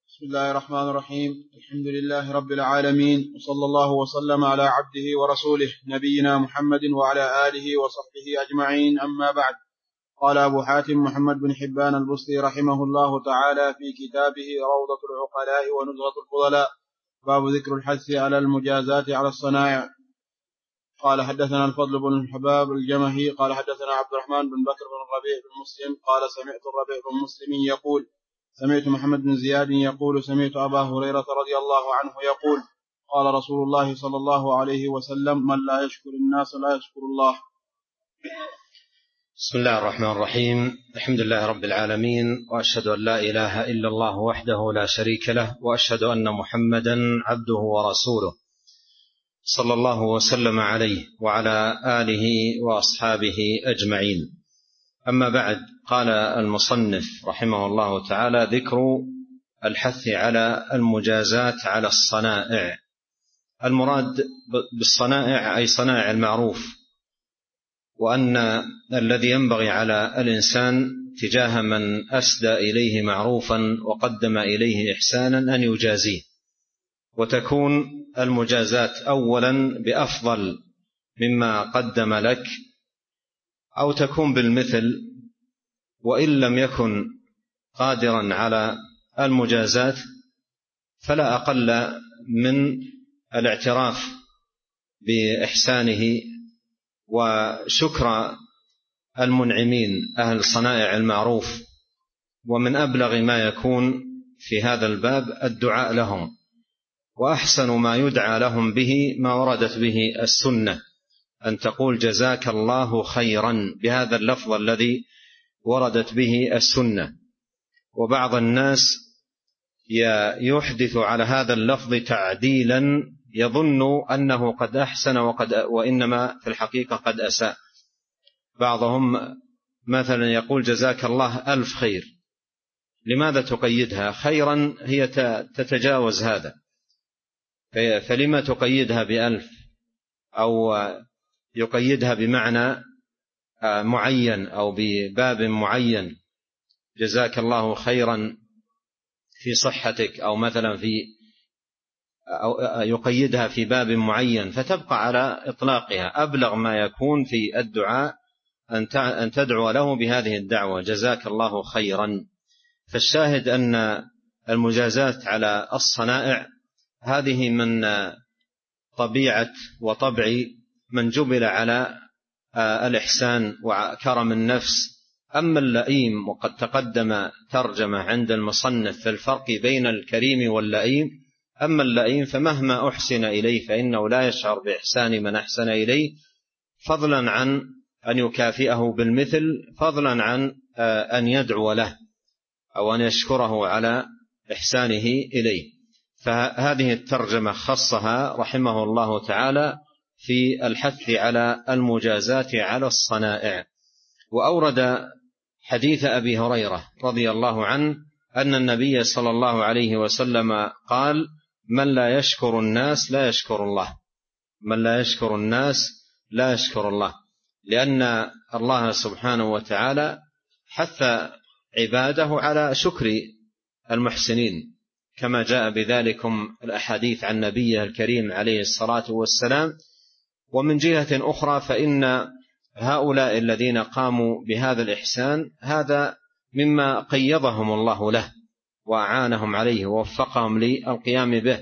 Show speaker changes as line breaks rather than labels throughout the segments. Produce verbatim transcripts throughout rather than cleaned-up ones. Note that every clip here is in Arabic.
بسم الله الرحمن الرحيم. الحمد لله رب العالمين، وصلى الله وسلم على عبده ورسوله نبينا محمد وعلى آله وصحبه أجمعين، أما بعد. قال أبو حاتم محمد بن حبان البصري رحمه الله تعالى في كتابه روضة العقلاء ونزهة الفضلاء، باب ذكر الحث على المجازات على الصنائع. قال حدثنا الفضل بن الحباب الجمهي قال حدثنا عبد الرحمن بن بكر بن الربيع بن مسلم قال سمعت الربيع بن مسلم يقول سمعت محمد بن زياد يقول سمعت أبا هريرة رضي الله عنه يقول قال رسول الله صلى الله عليه وسلم: من لا يشكر الناس لا يشكر الله.
بسم الله الرحمن الرحيم. الحمد لله رب العالمين، وأشهد أن لا إله إلا الله وحده لا شريك له، وأشهد أن محمدا عبده ورسوله صلى الله وسلم عليه وعلى آله وأصحابه أجمعين. أما بعد، قال المصنف رحمه الله تعالى: ذكر الحث على المجازات على الصنائع. المراد بالصنائع أي صنائع المعروف، وأن الذي ينبغي على الإنسان تجاه من أسدى إليه معروفا وقدم إليه إحسانا أن يجازيه، وتكون المجازات أولا بأفضل مما قدم لك، أو تكون بالمثل، وإن لم يكن قادرا على المجازات فلا أقل من الاعتراف بإحسانه وشكر المنعمين أهل صنائع المعروف. ومن أبلغ ما يكون في هذا الباب الدعاء لهم، وأحسن ما يدعى لهم به ما وردت به السنة، أن تقول جزاك الله خيرا بهذا اللفظ الذي وردت به السنة. وبعض الناس يحدث على هذا اللفظ تعديلا، يظن أنه قد أحسن وقد وإنما في الحقيقة قد أساء. بعضهم مثلا يقول جزاك الله ألف خير، لماذا تقيدها؟ خيرا هي تتجاوز هذا، فلما تقيدها بألف أو يقيدها بمعنى معين أو بباب معين؟ جزاك الله خيرا في صحتك، أو مثلا في أو يقيدها في باب معين فتبقى على إطلاقها. أبلغ ما يكون في الدعاء أن تدعو له بهذه الدعوة: جزاك الله خيرا. فالشاهد أن المجازات على الصنائع هذه من طبيعة وطبع من جبل على الإحسان وكرم النفس. أما اللئيم، وقد تقدم ترجمة عند المصنف في الفرق بين الكريم واللئيم، أما اللئيم فمهما أحسن إليه فإنه لا يشعر بإحسان من أحسن إليه، فضلا عن أن يكافئه بالمثل، فضلا عن أن يدعو له أو أن يشكره على إحسانه إليه. فهذه الترجمة خصها رحمه الله تعالى في الحث على المجازات على الصنائع. وأورد حديث أبي هريرة رضي الله عنه أن النبي صلى الله عليه وسلم قال: من لا يشكر الناس لا يشكر الله. من لا يشكر الناس لا يشكر الله، لأن الله سبحانه وتعالى حث عباده على شكر المحسنين، كما جاء بذلكم الأحاديث عن نبيه الكريم عليه الصلاة والسلام. ومن جهة أخرى فإن هؤلاء الذين قاموا بهذا الإحسان هذا مما قيضهم الله له وأعانهم عليه ووفقهم للقيام به،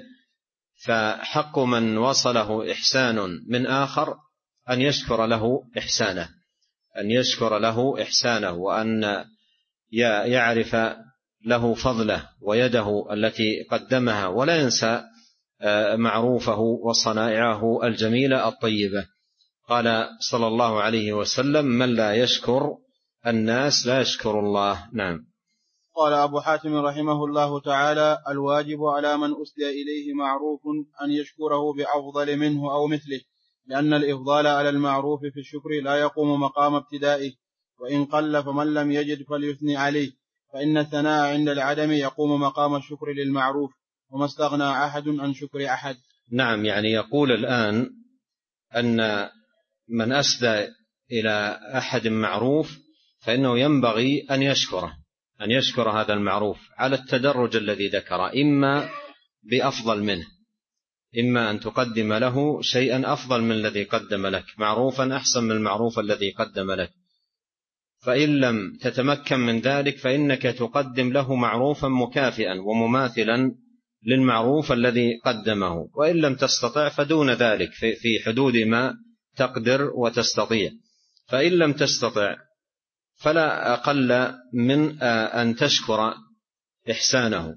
فحق من وصله إحسان من آخر أن يشكر له إحسانه، أن يشكر له إحسانه وأن يعرف له فضله ويده التي قدمها، ولا ينسى معروفه وصنائعه الجميلة الطيبة. قال صلى الله عليه وسلم: من لا يشكر الناس لا يشكر الله. نعم.
قال أبو حاتم رحمه الله تعالى: الواجب على من أسدى إليه معروف أن يشكره بأفضل منه أو مثله، لأن الإفضال على المعروف في الشكر لا يقوم مقام ابتدائه، وإن قل فمن لم يجد فليثني عليه، فإن الثناء عند العدم يقوم مقام الشكر للمعروف، وما استغنى أحد عن شكر أحد.
نعم، يعني يقول الآن أن من أسدى إلى أحد معروف فإنه ينبغي أن يشكره، أن يشكر هذا المعروف على التدرج الذي ذكر، إما بأفضل منه، إما أن تقدم له شيئا أفضل من الذي قدم لك، معروفا أحسن من المعروف الذي قدم لك. فإن لم تتمكن من ذلك فإنك تقدم له معروفا مكافئا ومماثلا للمعروف الذي قدمه، وإن لم تستطع فدون ذلك في حدود ما تقدر وتستطيع. فإن لم تستطع فلا أقل من أن تشكر إحسانه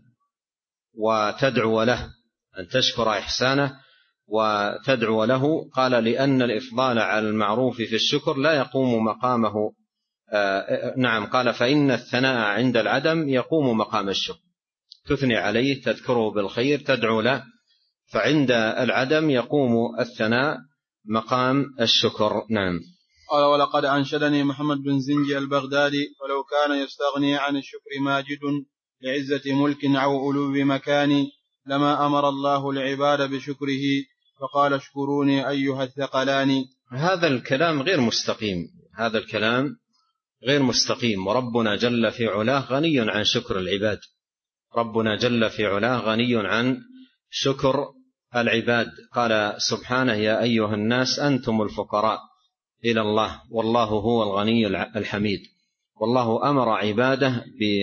وتدعو له، أن تشكر إحسانه وتدعو له. قال لأن الإفضال على المعروف في الشكر لا يقوم مقامه. آه نعم، قال فإن الثناء عند العدم يقوم مقام الشكر، تثني عليه تذكره بالخير تدعو له، فعند العدم يقوم الثناء مقام الشكر. نعم.
قال ولقد أنشدني محمد بن زنجي البغدادي ولو كان يستغني عن الشكر ماجد لعزة ملك أو علو مكان لما أمر الله العباد بشكره فقال اشكروني أيها الثقلان.
هذا الكلام غير مستقيم، هذا الكلام غير مستقيم، وربنا جل في علاه غني عن شكر العباد، ربنا جل في علاه غني عن شكر العباد. قال سبحانه يا أيها الناس أنتم الفقراء إلى الله والله هو الغني الحميد. والله أمر عباده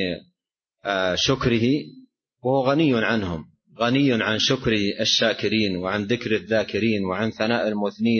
بشكره وهو غني عنهم، غني عن شكر الشاكرين وعن ذكر الذاكرين وعن ثناء المثنين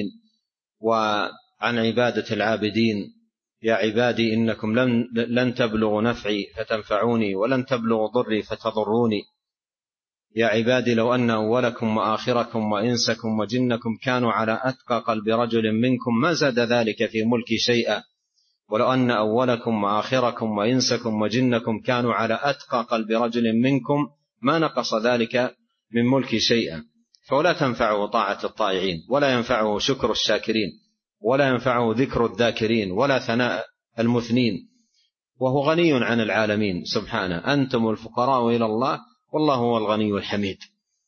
وعن عبادة العابدين. يا عبادي إنكم لن, لن تبلغوا نفعي فتنفعوني ولن تبلغوا ضري فتضروني. يا عبادي لو أن أولكم وآخركم وإنسكم وجنكم كانوا على أتقى قلب رجل منكم ما زاد ذلك في ملكي شيئا. ولو أن أولكم وآخركم وإنسكم وجنكم كانوا على أتقى قلب رجل منكم ما نقص ذلك من ملكي شيئا. فولا تنفعه طاعة الطائعين ولا ينفعه شكر الشاكرين ولا ينفعه ذكر الذاكرين ولا ثناء المثنين، وهو غني عن العالمين سبحانه. أنتم الفقراء إلى الله والله هو الغني الحميد.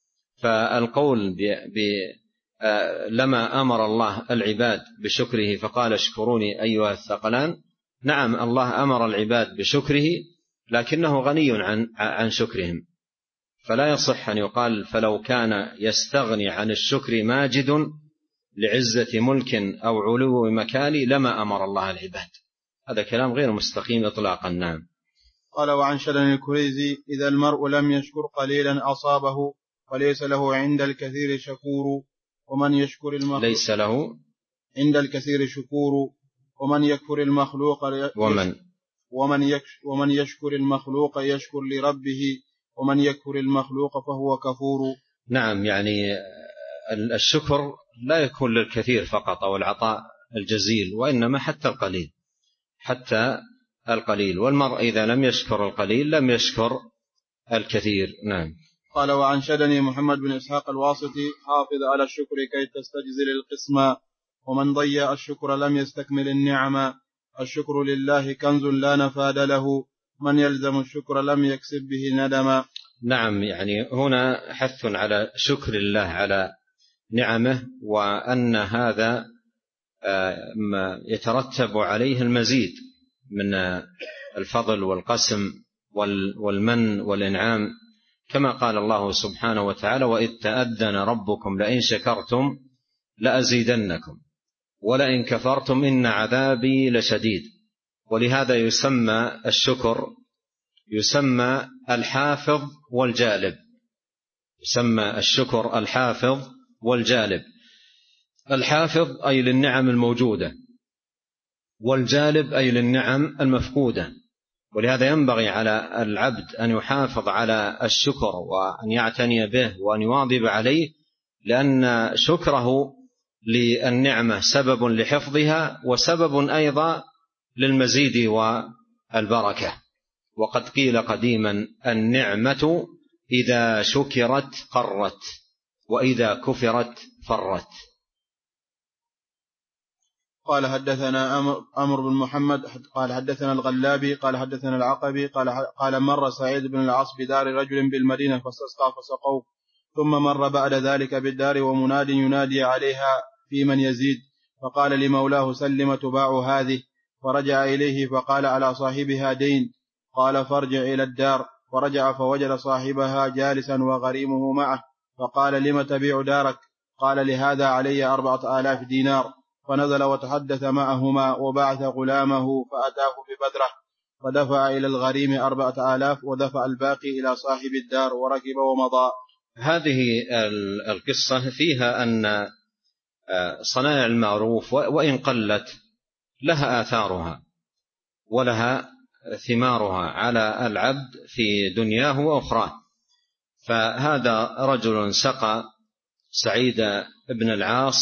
فالقول ب... ب... لما أمر الله العباد بشكره فقال اشكروني أيها الثقلان، نعم الله أمر العباد بشكره لكنه غني عن عن شكرهم، فلا يصح أن يقال فلو كان يستغني عن الشكر ماجد لعزة ملك أو علو مكان لما أمر الله العباد. هذا كلام غير مستقيم إطلاقا. نعم.
قال وعن شدن الكريزي إذا المرء لم يشكر قليلا أصابه وليس له عند الكثير شكور ومن يشكر المخلوق
ليس له
عند الكثير شكور ومن يكفر المخلوق
ومن
ومن ومن يشكر المخلوق يشكر لربه ومن يكفر المخلوق فهو كفور.
نعم، يعني الشكر لا يكون للكثير فقط أو العطاء الجزيل، وإنما حتى القليل، حتى القليل. والمرء إذا لم يشكر القليل لم يشكر الكثير. نعم.
قال وعن شدني محمد بن إسحاق الواسطي حافظ على الشكر كي تستجزل القسم ومن ضيع الشكر لم يستكمل النعم. الشكر لله كنز لا نفاد له من يلزم الشكر لم يكسب به ندما.
نعم، يعني هنا حث على شكر الله على نعمه، وأن هذا يترتب عليه المزيد من الفضل والقسم والمن والإنعام، كما قال الله سبحانه وتعالى وإذ تأذن ربكم لئن شكرتم لأزيدنكم ولئن كفرتم إن عذابي لشديد. ولهذا يسمى الشكر يسمى الحافظ والجالب، يسمى الشكر الحافظ والجالب. الحافظ أي للنعم الموجودة، والجالب أي للنعم المفقودة. ولهذا ينبغي على العبد أن يحافظ على الشكر وأن يعتني به وأن يواظب عليه، لأن شكره للنعمة سبب لحفظها وسبب أيضا للمزيد والبركة. وقد قيل قديما النعمة إذا شكرت قرت وإذا كفرت فرت.
قال حدثنا أمر بن محمد قال حدثنا الغلابي قال حدثنا العقبي قال قال مر سعيد بن العاص بدار رجل بالمدينة فاستسقى فسقوه، ثم مر بعد ذلك بالدار ومناد ينادي عليها في من يزيد، فقال لمولاه سلم تباع هذه، فرجع إليه فقال على صاحبها دين، قال فارجع إلى الدار. فرجع فوجد صاحبها جالسا وغريمه معه، فقال لم تبيع دارك؟ قال لهذا علي أربعة آلاف دينار. فنزل وتحدث معهما وبعث غلامه فأتاه ببدرة، فدفع إلى الغريم أربعة آلاف ودفع الباقي إلى صاحب الدار وركب ومضى.
هذه القصة فيها أن صنائع المعروف وإن قلت لها آثارها ولها ثمارها على العبد في دنياه وأخراه. فهذا رجل سقى سعيد بن العاص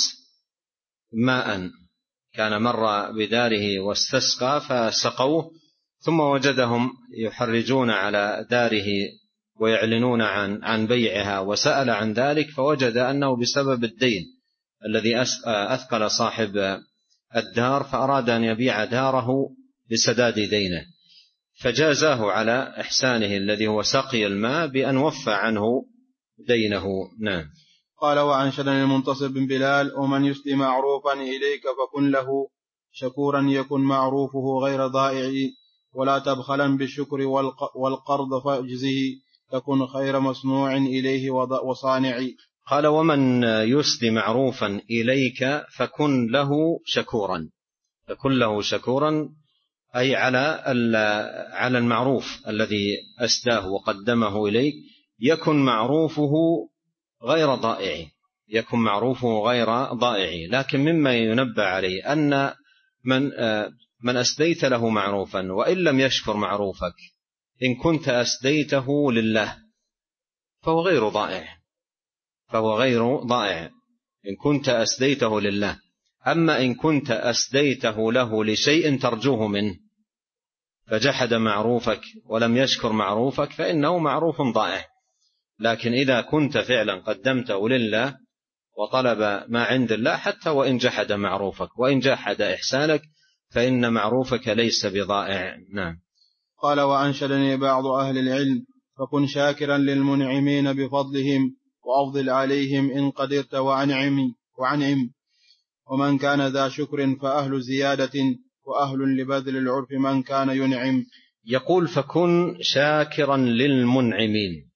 ماء، كان مر بداره واستسقى فسقوه، ثم وجدهم يحرجون على داره ويعلنون عن عن بيعها، وسأل عن ذلك فوجد أنه بسبب الدين الذي أثقل صاحب الدار، فأراد أن يبيع داره لسداد دينه، فجازاه على إحسانه الذي هو سقي الماء بأن وفى عنه دينه. نعم.
قال وعن شدن المنتصر بن بلال: ومن يسلي معروفا إليك فكن له شكورا يكن معروفه غير ضائع، ولا تبخلا بالشكر والقرض فاجزه، تكن خير مصنوع إليه وصانع.
قال ومن يسلي معروفا إليك فكن له شكورا، فكن له شكورا أي على على المعروف الذي أسداه وقدمه إليك، يكن معروفه غير ضائع، يكن معروفه غير ضائع. لكن مما ينبه عليه أن من من أسديت له معروفا وإن لم يشكر معروفك، إن كنت أسديته لله فهو غير ضائع، فهو غير ضائع إن كنت أسديته لله. أما إن كنت أسديته له لشيء ترجوه منه فجحد معروفك ولم يشكر معروفك فإنه معروف ضائع. لكن إذا كنت فعلا قدمته لله وطلب ما عند الله، حتى وإن جحد معروفك وإن جحد إحسانك فإن معروفك ليس بضائع. نعم.
قال وأنشدني بعض أهل العلم: فكن شاكرا للمنعمين بفضلهم وأفضل عليهم إن قدرت وعنعم وعنعم ومن كان ذا شكر فأهل زيادة وأهل لبذل العرف من كان ينعم.
يقول فكن شاكرا للمنعمين،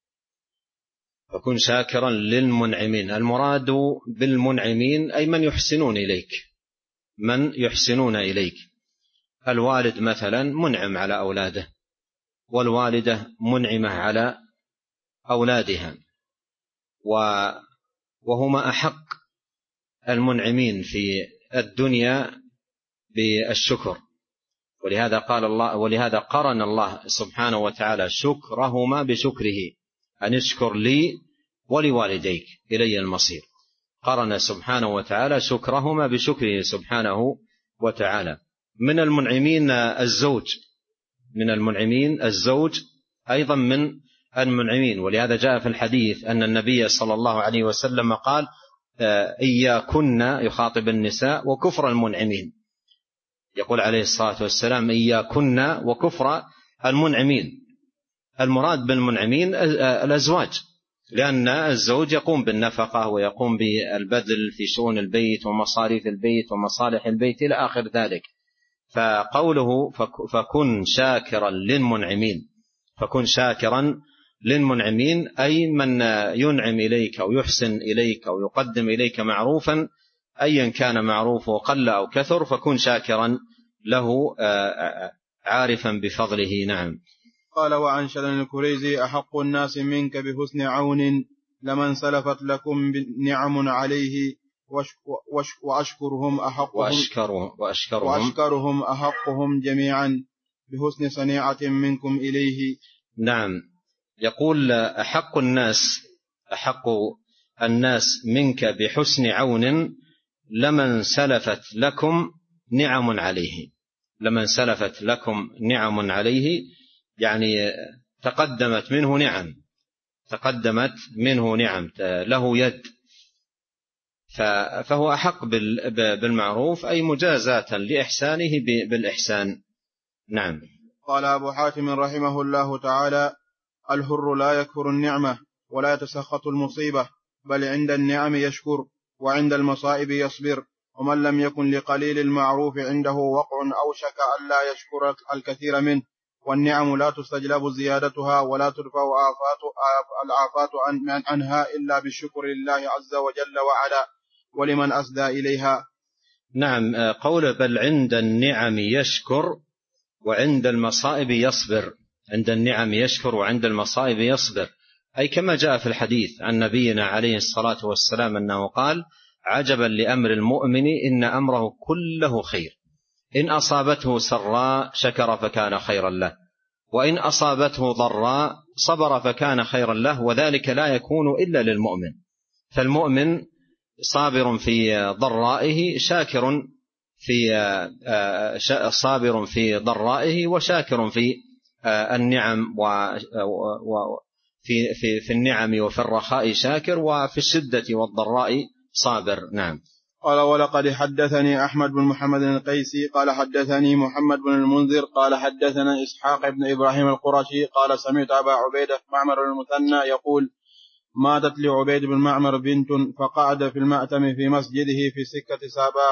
فكن شاكرا للمنعمين. المراد بالمنعمين أي من يحسنون إليك، من يحسنون إليك. الوالد مثلا منعم على أولاده، والوالدة منعمة على أولادها، وهما أحق المنعمين في الدنيا بالشكر. ولهذا قال الله، ولهذا قرن الله سبحانه وتعالى شكرهما بشكره، أن اشكر لي ولوالديك إلي المصير. قرن سبحانه وتعالى شكرهما بشكره سبحانه وتعالى. من المنعمين الزوج، من المنعمين الزوج أيضا من المنعمين. ولهذا جاء في الحديث أن النبي صلى الله عليه وسلم قال إياكن، يخاطب النساء، وكفر المنعمين، يقول عليه الصلاة والسلام إياكن وكفر المنعمين. المراد بالمنعمين الأزواج، لأن الزوج يقوم بالنفقة ويقوم بالبذل في شؤون البيت ومصاريف البيت ومصالح البيت إلى آخر ذلك. فقوله فكن شاكرا للمنعمين، فكن شاكرا للمنعمين أي من ينعم إليك أو يحسن إليك أو يقدم إليك معروفا أيا كان معروفه قل أو كثر، فكن شاكرا له عارفا بفضله. نعم.
قال وعن شدن الكريزي: أحق الناس منك بحسن عون لمن سلفت لكم نعم عليه وأشكرهم أحقهم
وأشكرهم, وأشكرهم,
وأشكرهم أحقهم جميعا بحسن صنيعة منكم إليه.
نعم. يقول أحق الناس أحق الناس منك بحسن عون لمن سلفت لكم نعم عليه، لمن سلفت لكم نعم عليه يعني تقدمت منه نعم، تقدمت منه نعم، له يد، فهو أحق بالمعروف أي مجازاة لإحسانه بالإحسان. نعم.
قال أبو حاتم رحمه الله تعالى: الحر لا يكفر النعمة ولا يتسخط المصيبة، بل عند النعم يشكر وعند المصائب يصبر، ومن لم يكن لقليل المعروف عنده وقع أوشك أن لا يشكر الكثير منه والنعم لا تستجلب زيادتها ولا تدفع الآفات عنها إلا بالشكر لله عز وجل وعلا ولمن أسدى إليها.
نعم، قول بل عند النعم يشكر وعند المصائب يصبر. عند النعم يشكر وعند المصائب يصبر، أي كما جاء في الحديث عن نبينا عليه الصلاة والسلام أنه قال: عجبا لأمر المؤمن إن أمره كله خير، إن أصابته سراء شكر فكان خيرا له، وإن أصابته ضراء صبر فكان خيرا له، وذلك لا يكون إلا للمؤمن. فالمؤمن صابر في ضرائه شاكر في صابر في ضرائه وشاكر في النعم، وفي في في النعم وفي الرخاء شاكر، وفي الشدة والضراء صابر. نعم.
قال: ولقد حدثني أحمد بن محمد القيسي قال حدثني محمد بن المنذر قال حدثنا إسحاق بن إبراهيم القرشي قال سمعت أبا عبيدة معمر المثنى يقول: ماتت لعبيد بن معمر بنت فقعد في المأتم في مسجده في سكة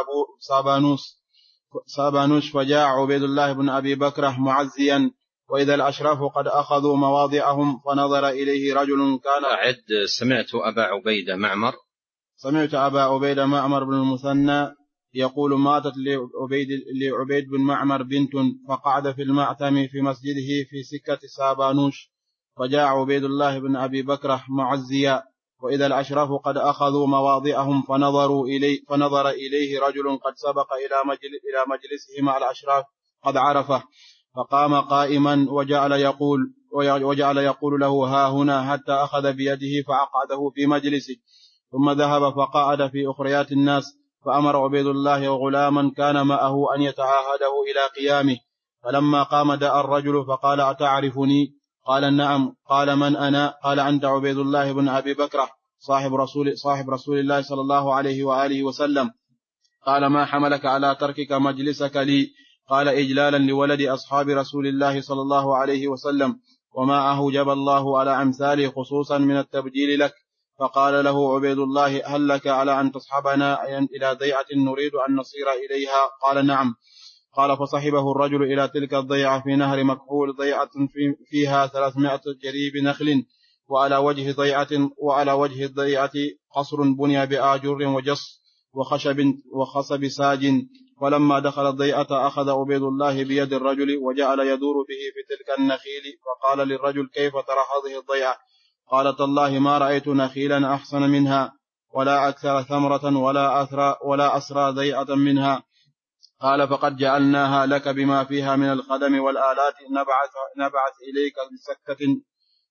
سابانوس سابانوس فجاء عبيد الله بن أبي بكر معزيا وإذا الأشراف قد أخذوا مواضعهم فنظر إليه رجل كان
أعد سمعت أبا عبيدة معمر
سمعت أبا عبيدة معمر بن المثنى يقول: ماتت لعبيد, لعبيد بن معمر بنت فقعد في المأتم في مسجده في سكة سابانوس فجاء عبيد الله بن أبي بكر معزيا وإذا الأشراف قد أخذوا مواضعهم فنظروا إليه فنظر إليه رجل قد سبق إلى مجلسه مع الأشراف قد عرفه فقام قائما وجعل يقول وجعل يقول له: ها هنا، حتى أخذ بيده فأقعده في مجلسه ثم ذهب فقعد في أخريات الناس فأمر عبيد الله وغلاما كان معه أن يتعاهده إلى قيامه. فلما قام دعا الرجل فقال: أتعرفني؟ قال: نعم. قال: من أنا؟ قال: أنت عبيد الله بن أبي بكر صاحب رسول, صاحب رسول الله صلى الله عليه وآله وسلم. قال: ما حملك على تركك مجلسك لي؟ قال: إجلالا لولد أصحاب رسول الله صلى الله عليه وسلم، وما أهجب الله على أمثاله خصوصا من التبجيل لك. فقال له عبيد الله: هل لك على أن تصحبنا إلى ضيعة نريد أن نصير إليها؟ قال: نعم. قال: فصحبه الرجل إلى تلك الضيعة في نهر مكحول، ضيعة فيها ثلاثمائة جريب نخل، وعلى وجه ضيعة وعلى وجه الضيعة قصر بني بآجر وجص وخشب وخصب ساج. ولما دخل الضيعة أخذ عبيد الله بيد الرجل وجعل يدور به في تلك النخيل، فقال للرجل: كيف ترى هذه الضيعة؟ قال: تالله ما رأيت نخيلا أحسن منها ولا أكثر ثمرة ولا أثرى ولا أسرى ضيعة منها. قال: فقد جعلناها لك بما فيها من الخدم والآلات، نبعث, نبعث إليك بسكة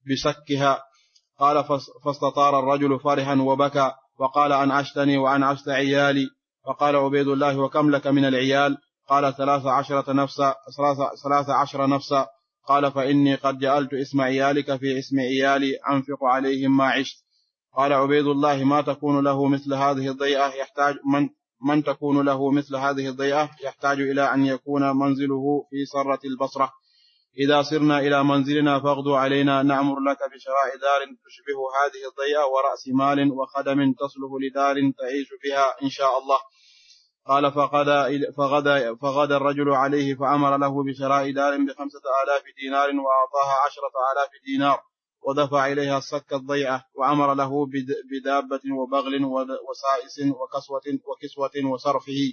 بسكها. قال: فاستطار الرجل فرحا وبكى وقال: أنعشتني وأنعشت عيالي. فقال عبيد الله: وكم لك من العيال؟ قال: ثلاث عشرة نفسا ثلاث عشر نفسا. قال: فإني قد جعلت اسم عيالك في اسم عيالي أنفق عليهم ما عشت. قال عبيد الله: ما تكون له مثل هذه الضيعة يحتاج من من تكون له مثل هذه الضيعة يحتاج إلى أن يكون منزله في سرة البصرة. إذا صرنا إلى منزلنا فاغدوا علينا نأمر لك بشراء دار تشبه هذه الضيعة ورأس مال وخدم تصلح لدار تعيش فيها إن شاء الله. قال: فغدا, فغدا, فغدا الرجل عليه فأمر له بشراء دار بخمسة آلاف دينار وأعطاها عشرة آلاف دينار ودفع إليها السك الضيعة وأمر له بدابة وبغل وسائس وكسوة, وكسوة وصرفه.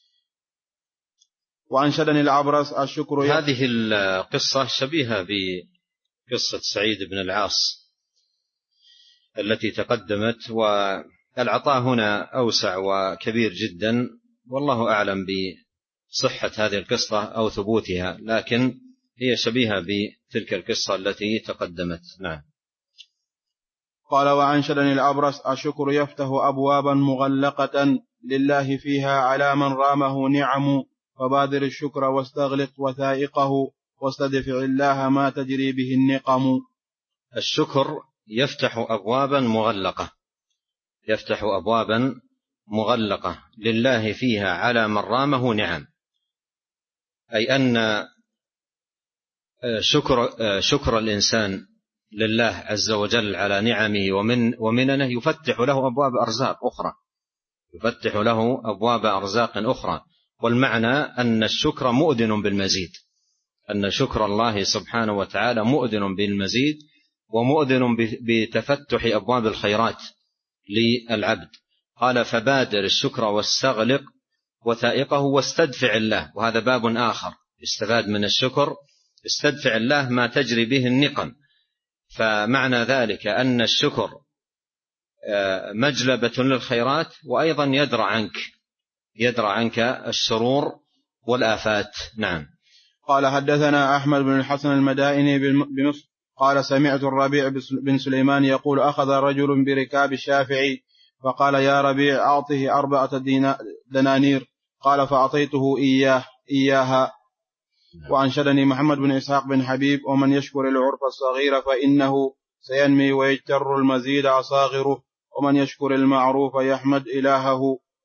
وأنشدني العبرس الشكر.
هذه القصة شبيهة بقصة سعيد بن العاص التي تقدمت، والعطاء هنا أوسع وكبير جدا، والله أعلم بصحة هذه القصة أو ثبوتها، لكن هي شبيهة بتلك القصة التي تقدمت. نعم.
قال: وأنشدني العبرس الشكر يفتح أبوابا مغلقة لله فيها على من رامه نعم، فبادر الشكر واستغلق وثائقه واستدفع الله ما تجري به النقم.
الشكر يفتح أبوابا مغلقة يفتح أبوابا مغلقة لله فيها على من رامه نعم، أي أن شكر, شكر الإنسان لله عز وجل على نعمه ومن ومننه يفتح له أبواب أرزاق أخرى يفتح له أبواب أرزاق أخرى والمعنى أن الشكر مؤذن بالمزيد أن شكر الله سبحانه وتعالى مؤذن بالمزيد ومؤذن بتفتح أبواب الخيرات للعبد. قال فبادر الشكر واستغلق وثائقه واستدفع الله، وهذا باب آخر استفاد من الشكر، استدفع الله ما تجري به النقم. فمعنى ذلك أن الشكر مجلبة للخيرات، وأيضا يدرع عنك يدرع عنك الشرور والآفات. نعم.
قال حدثنا أحمد بن الحسن المدائني بمصر قال سمعت الربيع بن سليمان يقول أخذ رجل بركاب الشافعي فقال يا ربيع أعطه أربعة دنانير، قال فأعطيته إياه إياها. وأنشدني محمد بن إسحاق بن حبيب ومن يشكر العرف الصغير فإنه سينمي ويجتر المزيد أصاغره، ومن يشكر المعروف يحمد إلهه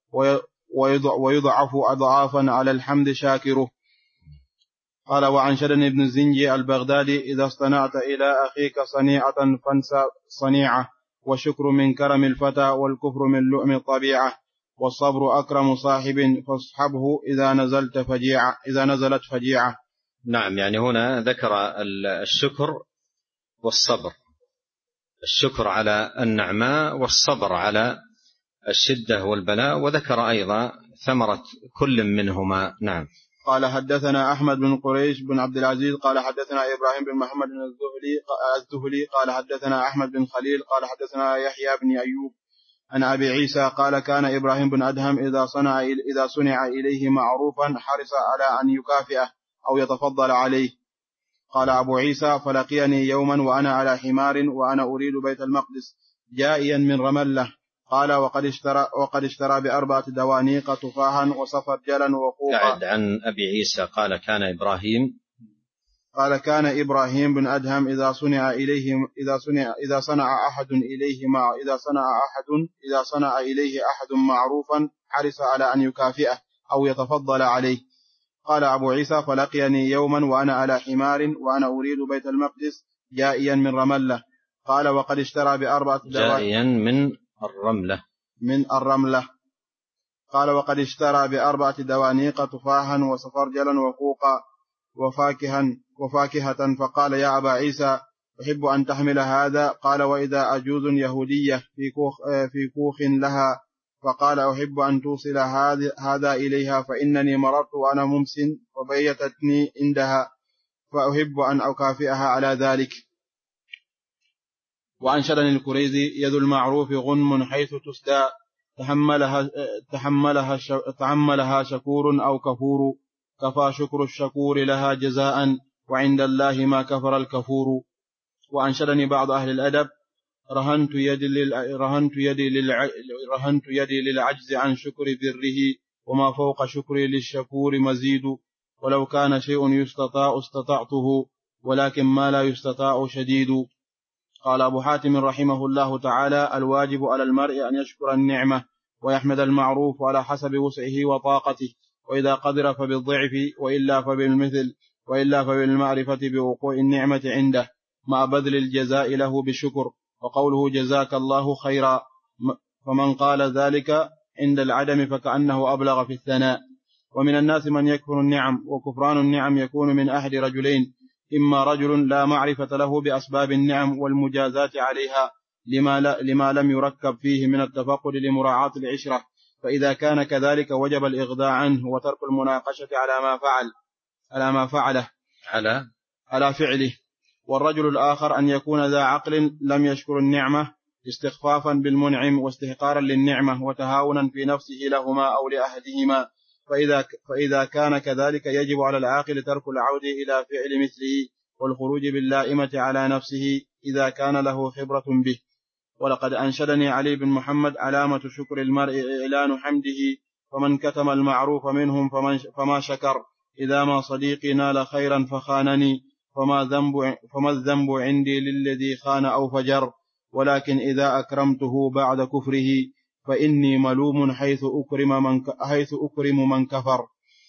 ويضعف أضعافا على الحمد شاكره. قال وأنشدني ابن الزنجي البغدادي إذا اصطنعت إلى أخيك صنيعة فانسى صنيعة، والشكر من كرم الفتى والكفر من لؤم الطبيعة، والصبر أكرم صاحب فاصحبه إذا نزلت فجيعة إذا نزلت فجيعة.
نعم، يعني هنا ذكر الشكر والصبر، الشكر على النعماء والصبر على الشدة والبلاء، وذكر أيضا ثمرة كل منهما. نعم.
قال حدثنا أحمد بن قريش بن عبد العزيز قال حدثنا إبراهيم بن محمد الزهلي قال حدثنا أحمد بن خليل قال حدثنا يحيى بن أيوب عن أبي عيسى قال كان إبراهيم بن أدهم إذا صنع إذا صنع إليه معروفا حرص على أن يكافئه أو يتفضل عليه. قال أبو عيسى فلقيني يوما وأنا على حمار وأنا أريد بيت المقدس جائيا من رملة، قال وقد اشترى وقد اشترى بأربعة دوانيق تفاحا وصفرجلا وخوخا.
قاعد عن أبي عيسى قال كان إبراهيم
قال كان إبراهيم بن أدهم إذا صنع إليه إذا صنع إذا صنع أحد إليه مع إذا صنع أحد إذا صنع إليه أحد معروفا حرص على أن يكافئه أو يتفضل عليه. قال أبو عيسى فلقيني يوما وأنا على حمار وأنا أريد بيت المقدس جائيا من رملة، قال وقد اشترى بأربعة دوانيق
جائيا من الرملة
من الرملة قال وقد اشترى بأربعة دوانيق تفاحا وصفرجلا وخوخا وفاكها وفاكهة، فقال يا أبا عيسى أحب أن تحمل هذا، قال وإذا أجوز يهودية في كوخ, في كوخ لها، فقال أحب أن توصل هذا إليها فإنني مررت وأنا ممسن وبيتتني عندها فأحب أن أكافئها على ذلك. وأنشدني الكريزي يد المعروف غنم حيث تسدى تحملها, تحملها, تحملها شكور أو كفور، كفى شكر الشكور لها جزاء وعند الله ما كفر الكفور. وأنشدني بعض أهل الأدب رهنت يدي, رهنت يدي, للع... رهنت يدي للعجز عن شكر بره، وما فوق شكري للشكور مزيد، ولو كان شيء يستطاع استطعته ولكن ما لا يستطاع شديد. قال أبو حاتم رحمه الله تعالى الواجب على المرء أن يشكر النعمة ويحمد المعروف على حسب وسعه وطاقته، وإذا قدر فبالضعف وإلا فبالمثل وإلا فبالمعرفة بوقوع النعمة عنده مع بذل الجزاء له بالشكر. وقوله جزاك الله خيرا، فمن قال ذلك عند العدم فكأنه أبلغ في الثناء. ومن الناس من يكفر النعم، وكفران النعم يكون من أحد رجلين: إما رجل لا معرفة له بأسباب النعم والمجازات عليها لما, لا لما لم يركب فيه من التفقد لمراعاة العشرة، فإذا كان كذلك وجب الإغضاء عنه وترك المناقشة على ما فعل على ما فعله
على
على فعله. والرجل الآخر أن يكون ذا عقل لم يشكر النعمة استخفافا بالمنعم واستحقارا للنعمة وتهاونا في نفسه لهما أو لأحدهما، فإذا, فإذا كان كذلك يجب على العاقل ترك العودة إلى فعل مثله والخروج باللائمة على نفسه إذا كان له خبرة به. ولقد أنشدني علي بن محمد علامة شكر المرء إعلان حمده، فمن كتم المعروف منهم فما شكر، إذا ما صديقي نال خيرا فخانني، فما, ذنب فما الذنب عندي للذي خان أو فجر، ولكن إذا أكرمته بعد كفره فإني ملوم حيث أكرم من, حيث أكرم من كفر.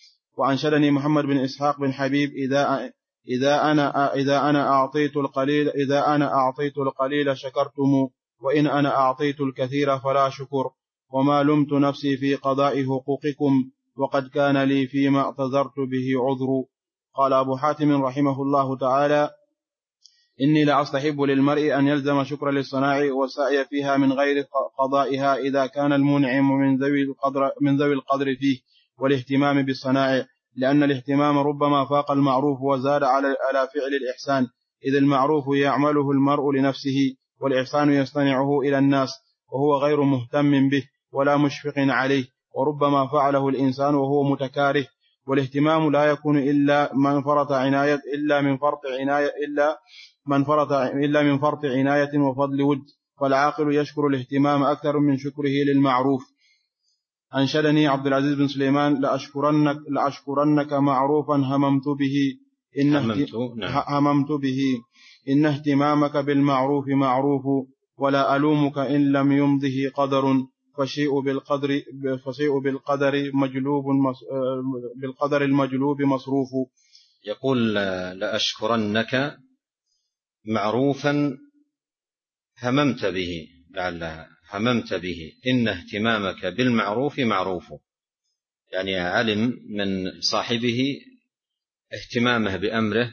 وأنشدني محمد بن إسحاق بن حبيب إذا, إذا, أنا, إذا أنا أعطيت القليل إذا أنا أعطيت القليل شكرتم، وإن أنا أعطيت الكثير فلا شكر، وما لمت نفسي في قضاء حقوقكم، وقد كان لي فيما اعتذرت به عذر. قال أبو حاتم رحمه الله تعالى: إني لأستحب للمرء أن يلزم شكر للصناعة والسعي فيها من غير قضائها إذا كان المنعم من ذوي القدر, من ذوي القدر فيه والاهتمام بالصناعة، لأن الاهتمام ربما فاق المعروف وزاد على فعل الإحسان، إذ المعروف يعمله المرء لنفسه والإحسان يصطنعه إلى الناس وهو غير مهتم به ولا مشفق عليه، وربما فعله الإنسان وهو متكاره. والاهتمام لا يكون إلا من فرط عناية إلا من فرط عناية إلا من فرط إلا من فرط عناية وفضل ود، فالعاقل يشكر الاهتمام أكثر من شكره للمعروف. أنشدني عبد العزيز بن سليمان: لأشكرنك, لأشكرنك معروفا هممت به إن هممت, نعم. هممت به إن اهتمامك بالمعروف معروف، ولا ألومك إن لم يمضه قدر، فشيء بالقدر فشيء بالقدر مجلوب بالقدر المجلوب مصروف.
يقول: لأشكرنك معروفا هممت به، لعل هممت به إن اهتمامك بالمعروف معروف، يعني علم من صاحبه اهتمامه بأمره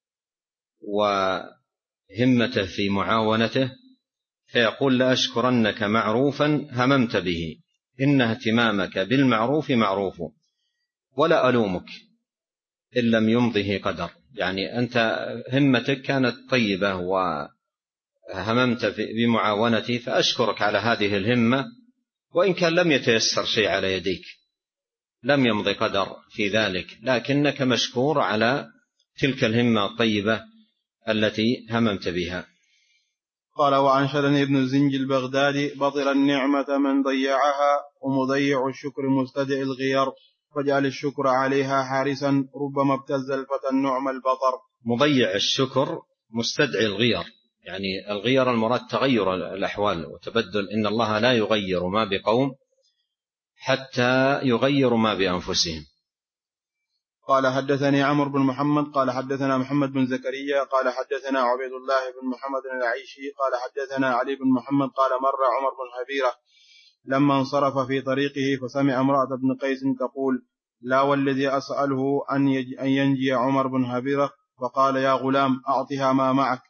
وهمته في معاونته، فيقول: لأشكرنك معروفا هممت به إن اهتمامك بالمعروف معروف، ولا ألومك إن لم يمضه قدر. يعني أنت همتك كانت طيبة وهممت بمعاونتي، فأشكرك على هذه الهمة، وإن كان لم يتيسر شيء على يديك، لم يمض قدر في ذلك، لكنك مشكور على تلك الهمة الطيبة التي هممت بها.
قال: وأنشدني ابن الزنج البغدادي: بطل النعمة من ضيعها، ومضيع الشكر مستدعي الغير، فاجعل الشكر عليها حارسا، ربما ابتز الفتى النعم البطر.
مضيع الشكر مستدعي الغير، يعني الغير المراد تغير الأحوال وتبدل، إن الله لا يغير ما بقوم حتى يغيروا ما بأنفسهم.
قال: حدثني عمرو بن محمد قال حدثنا محمد بن زكريا قال حدثنا عبيد الله بن محمد العيشي قال حدثنا علي بن محمد قال: مر عمر بن هبيرة لما انصرف في طريقه فسمع امرأة بن قيس تقول: لا والذي أسأله أن ينجي عمر بن هبيرة، فقال: يا غلام أعطها ما معك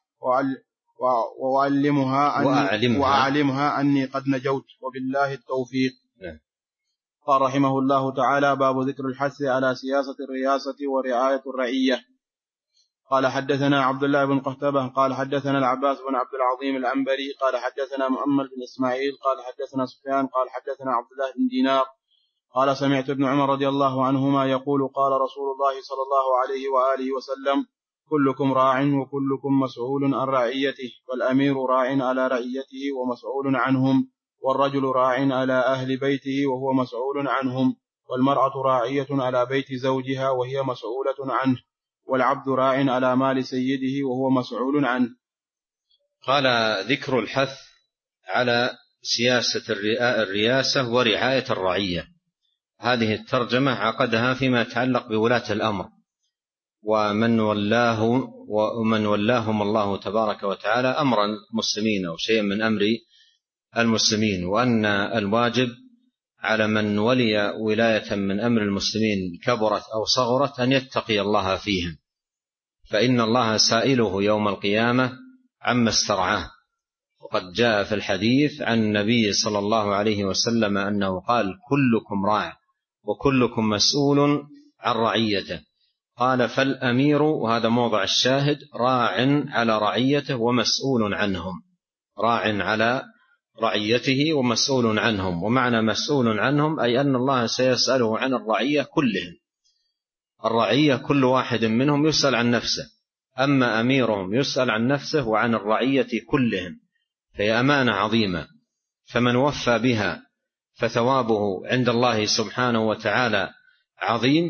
وأعلمها أني, وأعلمها أني قد نجوت، وبالله التوفيق. قال رحمه الله تعالى: باب ذكر الحث على سياسة الرياسة ورعاية الرعية. قال: حدثنا عبد الله بن قتيبة قال حدثنا العباس بن عبد العظيم العنبري قال حدثنا مؤمل بن إسماعيل قال حدثنا سفيان قال حدثنا عبد الله بن دينار قال: سمعت ابن عمر رضي الله عنهما يقول: قال رسول الله صلى الله عليه وآله وسلم: كلكم راع وكلكم مسؤول عن رعيته، والأمير راع على رعيته ومسؤول عنهم، والرجل راع على أهل بيته وهو مسؤول عنهم، والمرأة راعية على بيت زوجها وهي مسؤولة عنه، والعبد راع على مال سيده وهو مسؤول عنه.
قال: ذكر الحث على سياسة الرياسة ورعاية الرعية. هذه الترجمة عقدها فيما يتعلق بولاة الأمر ومن ولاه ومن ولاهم الله تبارك وتعالى أمر المسلمين أو شيء من أمر المسلمين، وأن الواجب على من ولي ولاية من أمر المسلمين كبرت أو صغرت أن يتقي الله فيهم، فإن الله سائله يوم القيامة عما استرعاه. وقد جاء في الحديث عن النبي صلى الله عليه وسلم أنه قال: كلكم راع وكلكم مسؤول عن رعيته. قال: فالأمير، وهذا موضع الشاهد، راع على رعيته ومسؤول عنهم، راع على رعيته ومسؤول عنهم. ومعنى مسؤول عنهم أي أن الله سيسأله عن الرعية كلهم. الرعية كل واحد منهم يسأل عن نفسه، أما أميرهم يسأل عن نفسه وعن الرعية كلهم، فهي أمانة عظيمة، فمن وفى بها فثوابه عند الله سبحانه وتعالى عظيم،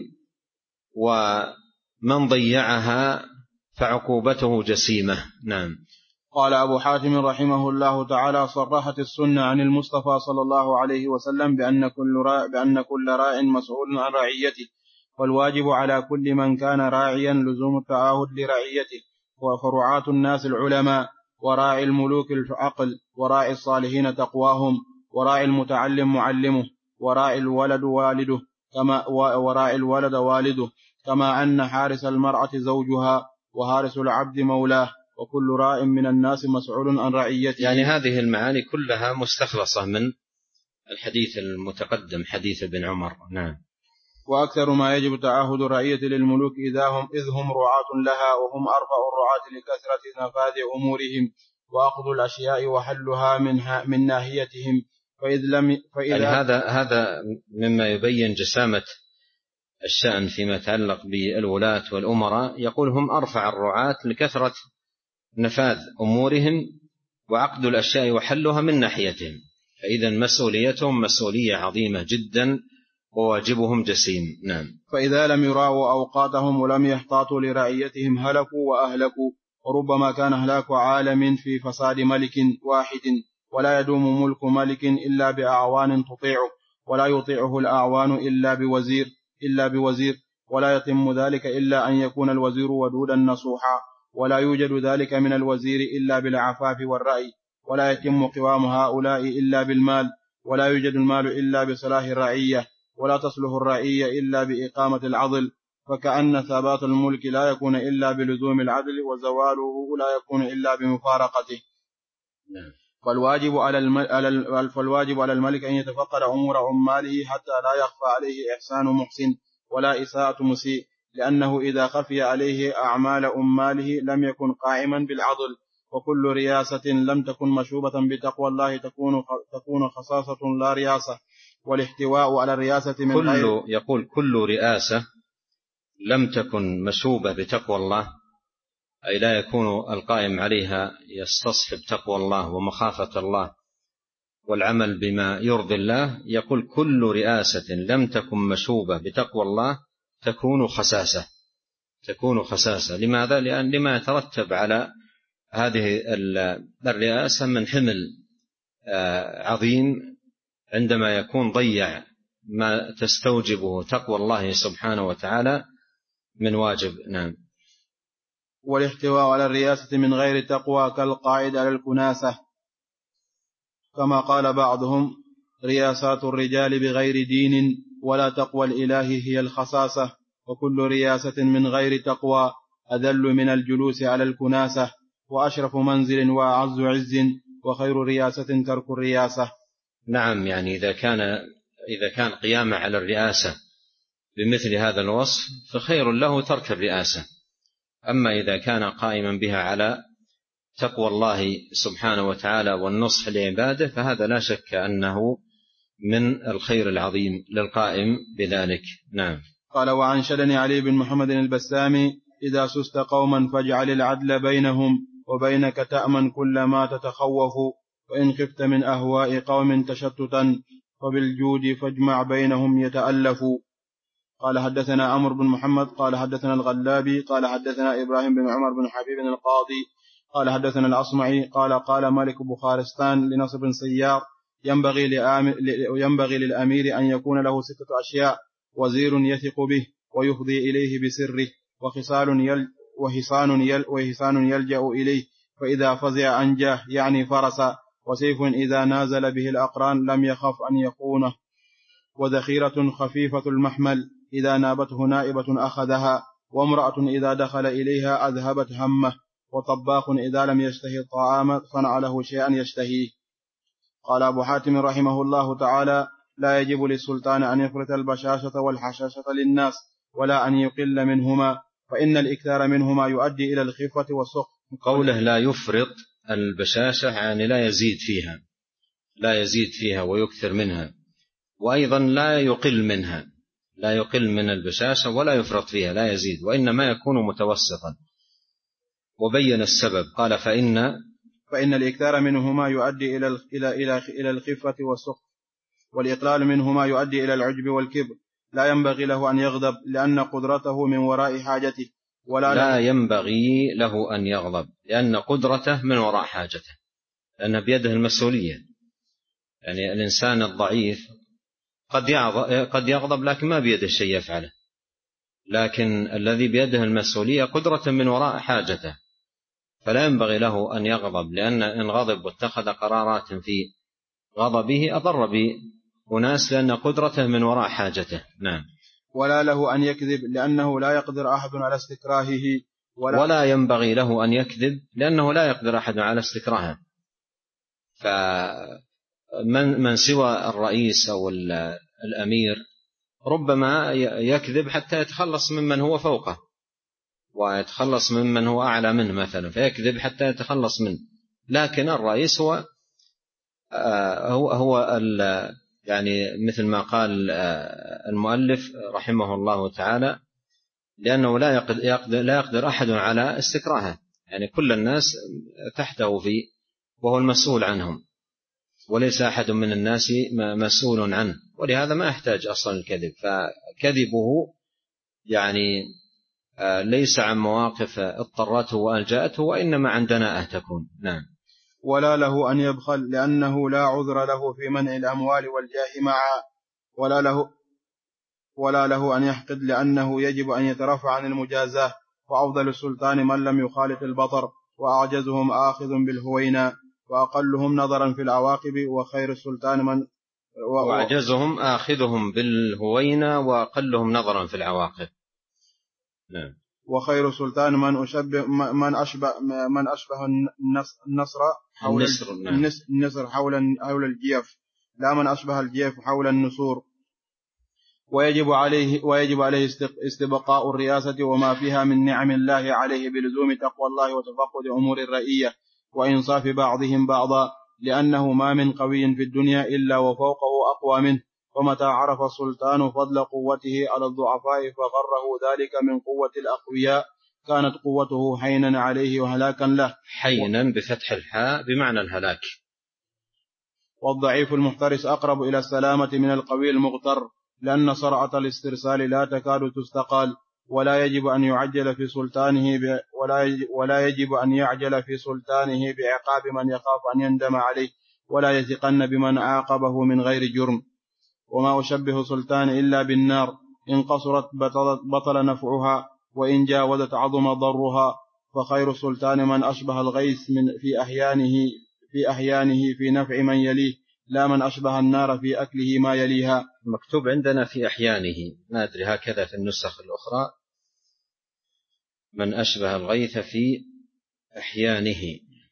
ومن ضيعها فعقوبته جسيمة. نعم.
قال أبو حاتم رحمه الله تعالى: صرحت السنة عن المصطفى صلى الله عليه وسلم بأن كل راع, بأن كل راع مسؤول عن رعيته، والواجب على كل من كان راعيا لزوم التعاهد لرعيته، وفرعاة الناس العلماء، وراعي الملوك العقل، وراعي الصالحين تقواهم، وراعي المتعلم معلمه، وراعي الولد والده كما وراعي الولد والده كما أن حارس المرأة زوجها وحارس العبد مولاه، وكل راء من الناس مسؤول عن رعيته.
يعني هذه المعاني كلها مستخلصة من الحديث المتقدم حديث ابن عمر. نعم.
وأكثر ما يجب تعاهد الرعية للملوك إذا هم إذ هم رعاة لها، وهم أرفع الرعاة لكثرة نفاذ أمورهم وأخذ الأشياء وحلها منها من ناحيتهم. فإذ لم فإذا
يعني هذا هذا مما يبين جسامة الشأن فيما يتعلق بالولاة والأمراء. يقول هم أرفع الرعاة لكثرة نفاذ أمورهم وعقد الأشياء وحلها من ناحيتهم، فإذا مسؤوليتهم مسؤولية عظيمة جدا وواجبهم جسيم. نعم.
فإذا لم يراعوا أوقاتهم ولم يحتاطوا لرعيتهم هلكوا وأهلكوا، وربما كان هلاك عالم في فساد ملك واحد، ولا يدوم ملك ملك إلا بأعوان تطيعه، ولا يطيعه الأعوان إلا بوزير إلا بوزير ولا يتم ذلك إلا أن يكون الوزير ودودا نصوحا، ولا يوجد ذلك من الوزير إلا بالعفاف والرأي، ولا يتم قوام هؤلاء إلا بالمال، ولا يوجد المال إلا بصلاح الرعية، ولا تصلح الرعية إلا بإقامة العدل، فكأن ثبات الملك لا يكون إلا بلزوم العدل، وزواله لا يكون إلا بمفارقته. فالواجب على الملك, فالواجب على الملك أن يتفقد أمور عماله حتى لا يخفى عليه إحسان محسن ولا إساءة مسيء، لأنه إذا خفي عليه أعمال أماله لم يكن قائما بالعدل. وكل رياسة لم تكن مشوبة بتقوى الله تكون تكون خصاصة لا رياسة، والاحتواء على الرياسة من
كل
غير
يقول كل رئاسة لم تكن مشوبة بتقوى الله، أي لا يكون القائم عليها يستصحب تقوى الله ومخافة الله والعمل بما يرضي الله. يقول كل رئاسة لم تكن مشوبة بتقوى الله تكون خساسة تكون خساسة لماذا؟ لأن لما يترتب على هذه الرئاسة من حمل عظيم عندما يكون ضيع ما تستوجبه تقوى الله سبحانه وتعالى من واجب. نعم.
والاحتواء على الرياسة من غير تقوى كالقاعد على الكناسة، كما قال بعضهم رياسات الرجال بغير دين ولا تقوى الإله هي الخصاصة، وكل رياسة من غير تقوى أذل من الجلوس على الكناسة، وأشرف منزل وأعز عز، وخير رياسة ترك الرياسة.
نعم. يعني إذا كان إذا كان قيامه على الرئاسة بمثل هذا الوصف فخير له ترك الرئاسة، أما إذا كان قائما بها على تقوى الله سبحانه وتعالى والنصح لعباده فهذا لا شك أنه من الخير العظيم للقائم بذلك. نعم.
قال وعنشدني علي بن محمد البسامي إذا سست قوما فاجعل العدل بينهم وبينك تأمن كل ما تتخوف، وإن خفت من أهواء قوم تشتتا فبالجود فاجمع بينهم يتألفوا. قال حدثنا عمرو بن محمد قال حدثنا الغلابي قال حدثنا إبراهيم بن عمر بن حبيب القاضي قال حدثنا الأصمعي قال قال ملك بخارستان لنصر بن سيار ينبغي, ينبغي للأمير أن يكون له ستة أشياء: وزير يثق به ويفضي إليه بسره، وخصال يل وحصان, يل وحصان يلجأ إليه فإذا فزع أنجاه يعني فرسا، وسيف إذا نازل به الأقران لم يخف أن يقونه، وذخيرة خفيفة المحمل إذا نابته نائبة أخذها، وامرأة إذا دخل إليها أذهبت همه، وطباخ إذا لم يشتهي الطعام صنع له شيئا يشتهيه. قال أبو حاتم رحمه الله تعالى: لا يجب للسلطان أن يفرط البشاشة والحشاشة للناس ولا أن يقل منهما، فإن الإكثار منهما يؤدي إلى الخفة والسخط.
قوله لا يفرط البشاشة يعني لا يزيد فيها لا يزيد فيها ويكثر منها، وأيضا لا يقل منها لا يقل من البشاشة ولا يفرط فيها لا يزيد، وإنما يكون متوسطا. وبين السبب قال فإن
فإن الإكثار منهما يؤدي إلى إلى إلى إلى الخفة والسخط، والإقلال منهما يؤدي إلى العجب والكبر. لا ينبغي له أن يغضب لأن قدرته من وراء حاجته، ولا
لا ينبغي له أن يغضب لأن قدرته من وراء حاجته، لأن بيده المسؤولية. يعني الإنسان الضعيف قد يغضب لكن ما بيده شيء يفعله، لكن الذي بيده المسؤولية قدرة من وراء حاجته، فلا ينبغي له أن يغضب، لأن إن غضب واتخذ قرارات في غضبه أضر بأناس لأن قدرته من وراء حاجته. نعم.
ولا له أن يكذب لأنه لا يقدر أحد على استكراهه،
ولا, ولا ينبغي له أن يكذب لأنه لا يقدر أحد على استكراهه. فمن من سوى الرئيس أو الأمير ربما يكذب حتى يتخلص ممن هو فوقه ويتخلص ممن هو أعلى منه مثلا، فيكذب حتى يتخلص منه. لكن الرئيس هو هو هو يعني مثل ما قال المؤلف رحمه الله تعالى، لأنه لا يقدر, لا يقدر أحد على استكراهه، يعني كل الناس تحته فيه وهو المسؤول عنهم، وليس أحد من الناس مسؤول عنه، ولهذا ما يحتاج أصلا الكذب. فكذبه يعني ليس عن مواقف اضطرته وألجأته، وإنما عن دناءة تكون. نعم.
ولا له أن يبخل لأنه لا عذر له في منع الأموال والجاه معا، ولا له ولا له أن يحقد لأنه يجب أن يترفع عن المجازاة. وأفضل السلطان من لم يخالط البطر، وأعجزهم آخذ بالهوينا، وأقلهم نظرا في العواقب. وخير السلطان من
و... وأعجزهم آخذهم بالهوينا، وأقلهم نظرا في العواقب. نعم.
وخير السلطان من أشبه من أشبه من أشبه النصر حول
النسر,
النسر حول حول الجيف، لا من أشبه الجيف حول النسور. ويجب عليه ويجب عليه استبقاء الرئاسة وما فيها من نعم الله عليه بلزوم تقوى الله وتفقد أمور الرئية وإنصاف بعضهم بعضا، لأنه ما من قوي في الدنيا إلا وفوقه أقوى منه. ومتى عرف السلطان فضل قوته على الضعفاء فغره ذلك من قوة الأقوياء كانت قوته حينا عليه وهلاكا له.
حينا بفتح الحاء بمعنى الهلاك.
والضعيف المحترس أقرب إلى السلامة من القوي المغتر، لأن صرعة الاسترسال لا تكاد تستقال. ولا يجب أن يعجل في سلطانه ب... ولا, يجب... ولا يجب أن يعجل في سلطانه بعقاب من يخاف أن يندم عليه، ولا يثقن بمن عاقبه من غير جرم. وما أشبه سلطان إلا بالنار، إن قصرت بطل نفعها، وإن جاوزت عظم ضرها. فخير السلطان من أشبه الغيث من في أحيانه في أحيانه في نفع من يليه، لا من أشبه النار في أكله ما يليها.
مكتوب عندنا في أحيانه، ما أدري هكذا في النسخ الأخرى من أشبه الغيث في أحيانه،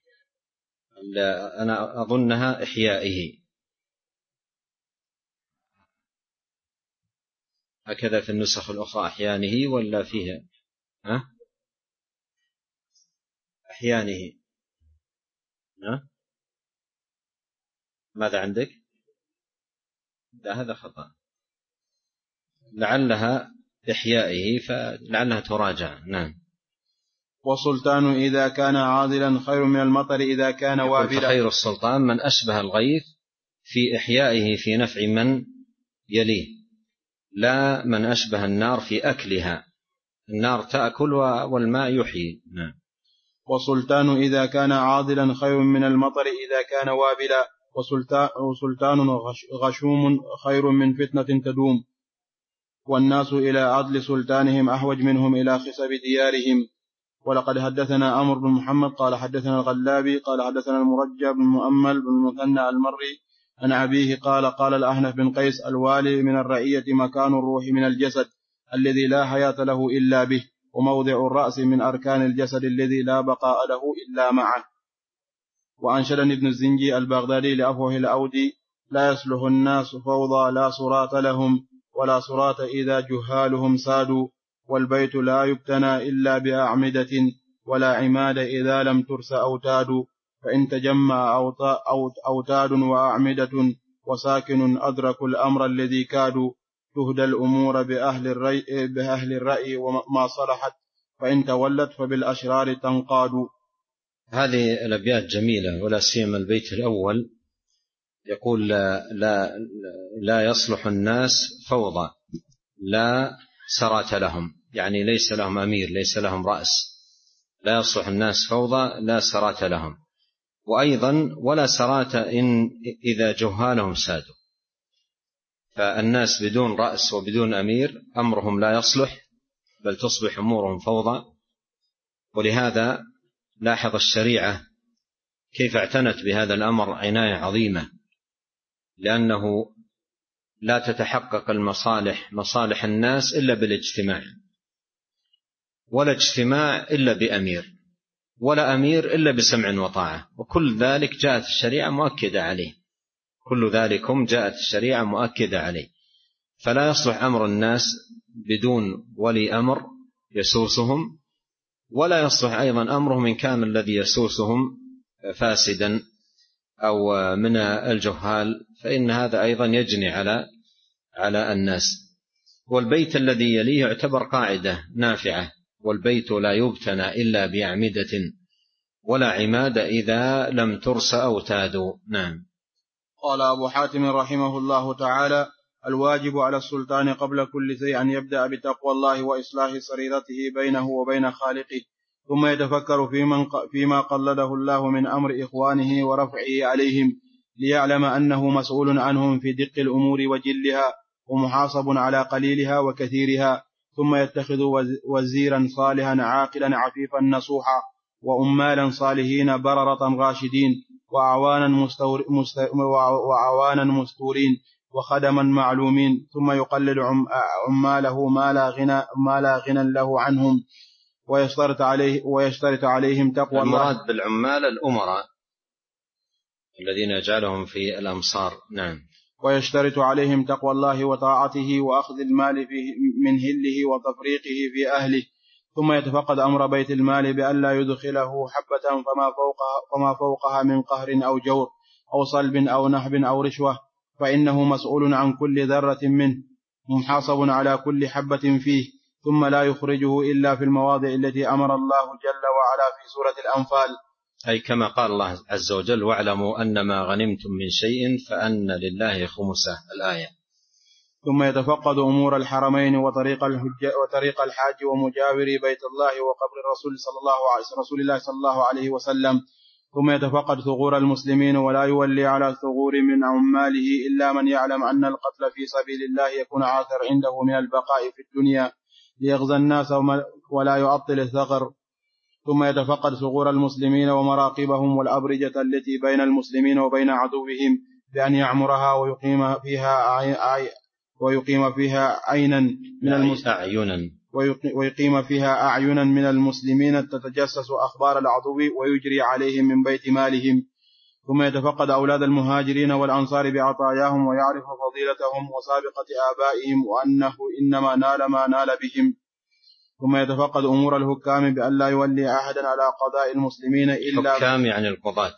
أنا أظنها إحيائه، هكذا في النسخ الأخرى أحيانه ولا فيها ها؟ أحيانه. ها؟ ماذا عندك؟ لا هذا خطأ، لعلها إحيائه، فلعلها تراجع. نعم.
والسلطان إذا كان عادلا خير من المطر إذا كان وابلا.
خير السلطان من أشبه الغيث في إحيائه في نفع من يليه، لا من أشبه النار في أكلها، النار تأكل والماء يحيي. نعم.
والسلطان إذا كان عادلا خير من المطر إذا كان وابلا. وسلطان غشوم خير من فتنة تدوم. والناس إلى عدل سلطانهم أحوج منهم إلى خسب ديارهم. ولقد حدثنا أمر بن محمد قال حدثنا الغلابي قال حدثنا المرجى بن مؤمل بن المثنى المري عن أبيه قال قال الأحنف بن قيس الوالي من الرعية مكان الروح من الجسد الذي لا حياة له إلا به، وموضع الرأس من أركان الجسد الذي لا بقاء له إلا معه. وأنشدني ابن الزنجي البغدادي لأفوه الأودي لا يصلح الناس فوضى لا صراط لهم، ولا صراط إذا جهالهم سادوا، والبيت لا يبتنى إلا بأعمدة، ولا عماد إذا لم ترس أوتاد، فإن تجمع أوتاد وأعمدة وساكن أدرك الأمر الذي كادوا، تهدى الأمور بأهل الرأي, بأهل الرأي وما صلحت، فإن تولت فبالأشرار تنقاد.
هذه الأبيات جميلة، ولا سيما البيت الأول يقول لا, لا, لا يصلح الناس فوضى لا سرات لهم، يعني ليس لهم أمير ليس لهم رأس، لا يصلح الناس فوضى لا سرات لهم. وأيضا ولا سرات إن إذا جهالهم سادوا، فالناس بدون رأس وبدون أمير أمرهم لا يصلح، بل تصبح أمورهم فوضى. ولهذا لاحظ الشريعة كيف اعتنت بهذا الأمر عناية عظيمة، لأنه لا تتحقق المصالح مصالح الناس إلا بالاجتماع، ولا اجتماع إلا بأمير، ولا أمير إلا بسمع وطاعة، وكل ذلك جاءت الشريعة مؤكدة عليه، كل ذلكم جاءت الشريعة مؤكدة عليه. فلا يصلح أمر الناس بدون ولي أمر يسوسهم، ولا يصلح أيضا أمرهم إن كان الذي يسوسهم فاسدا أو من الجهال، فإن هذا أيضا يجني على على الناس. والبيت الذي يليه يعتبر قاعدة نافعة، والبيت لا يبتنى إلا بأعمدة ولا عماد إذا لم ترس أوتاد. نعم.
قال أبو حاتم رحمه الله تعالى: الواجب على السلطان قبل كل شيء أن يبدأ بتقوى الله وإصلاح سريرته بينه وبين خالقه، ثم يتفكر فيما قلده الله من أمر إخوانه ورفعه عليهم، ليعلم أنه مسؤول عنهم في دق الأمور وجلها، ومحاسب على قليلها وكثيرها، ثم يتخذ وزيرا صالحا عاقلا عفيفا نصوحا، وأمالا صالحين بررة راشدين، وأعوانا, مستور مست وأعوانا مستورين، وخدما معلومين، ثم يقلل عماله ما لا غنى, ما لا غنى له عنهم، ويشترط, عليه ويشترط عليهم تقوى الله.
المراد بالعمال الأمراء الذين يجعلهم في الأمصار. نعم.
ويشترط عليهم تقوى الله وطاعته وأخذ المال من هله وتفريقه في أهله، ثم يتفقد أمر بيت المال بأن لا يدخله حبة فما فوقها, فما فوقها من قهر أو جور أو صلب أو نهب أو رشوة، فإنه مسؤول عن كل ذرة منه، محاسب على كل حبة فيه، ثم لا يخرجه إلا في المواضع التي أمر الله جل وعلا في سورة الأنفال،
أي كما قال الله عز وجل: واعلموا أن ما غنمتم من شيء فأن لله خمسه، الآية.
ثم يتفقد أمور الحرمين وطريق الحج وطريق الحاج ومجاوري بيت الله وقبر الرسول صلى الله عليه رسول الله صلى الله عليه وسلم، ثم يتفقد ثغور المسلمين، ولا يولي على ثغور من عماله إلا من يعلم أن القتل في سبيل الله يكون عاثر عنده من البقاء في الدنيا ليغزى الناس ولا يعطل الثغر. ثم يتفقد ثغور المسلمين ومراقبهم والأبرجة التي بين المسلمين وبين عدوهم بأن يعمرها ويقيم فيها عي... ويقيم فيها عينا من المسلمين ويقيم فيها أعينا من المسلمين تتجسس أخبار العدو ويجري عليهم من بيت مالهم. ثم يتفقد أولاد المهاجرين والأنصار بعطاياهم ويعرف فضيلتهم وسابقة آبائهم وأنه إنما نال ما نال بهم. ثم يتفقد أمور الحكام بأن لا يولي أحدا على قضاء المسلمين إلا
الحكام يعني القضاة.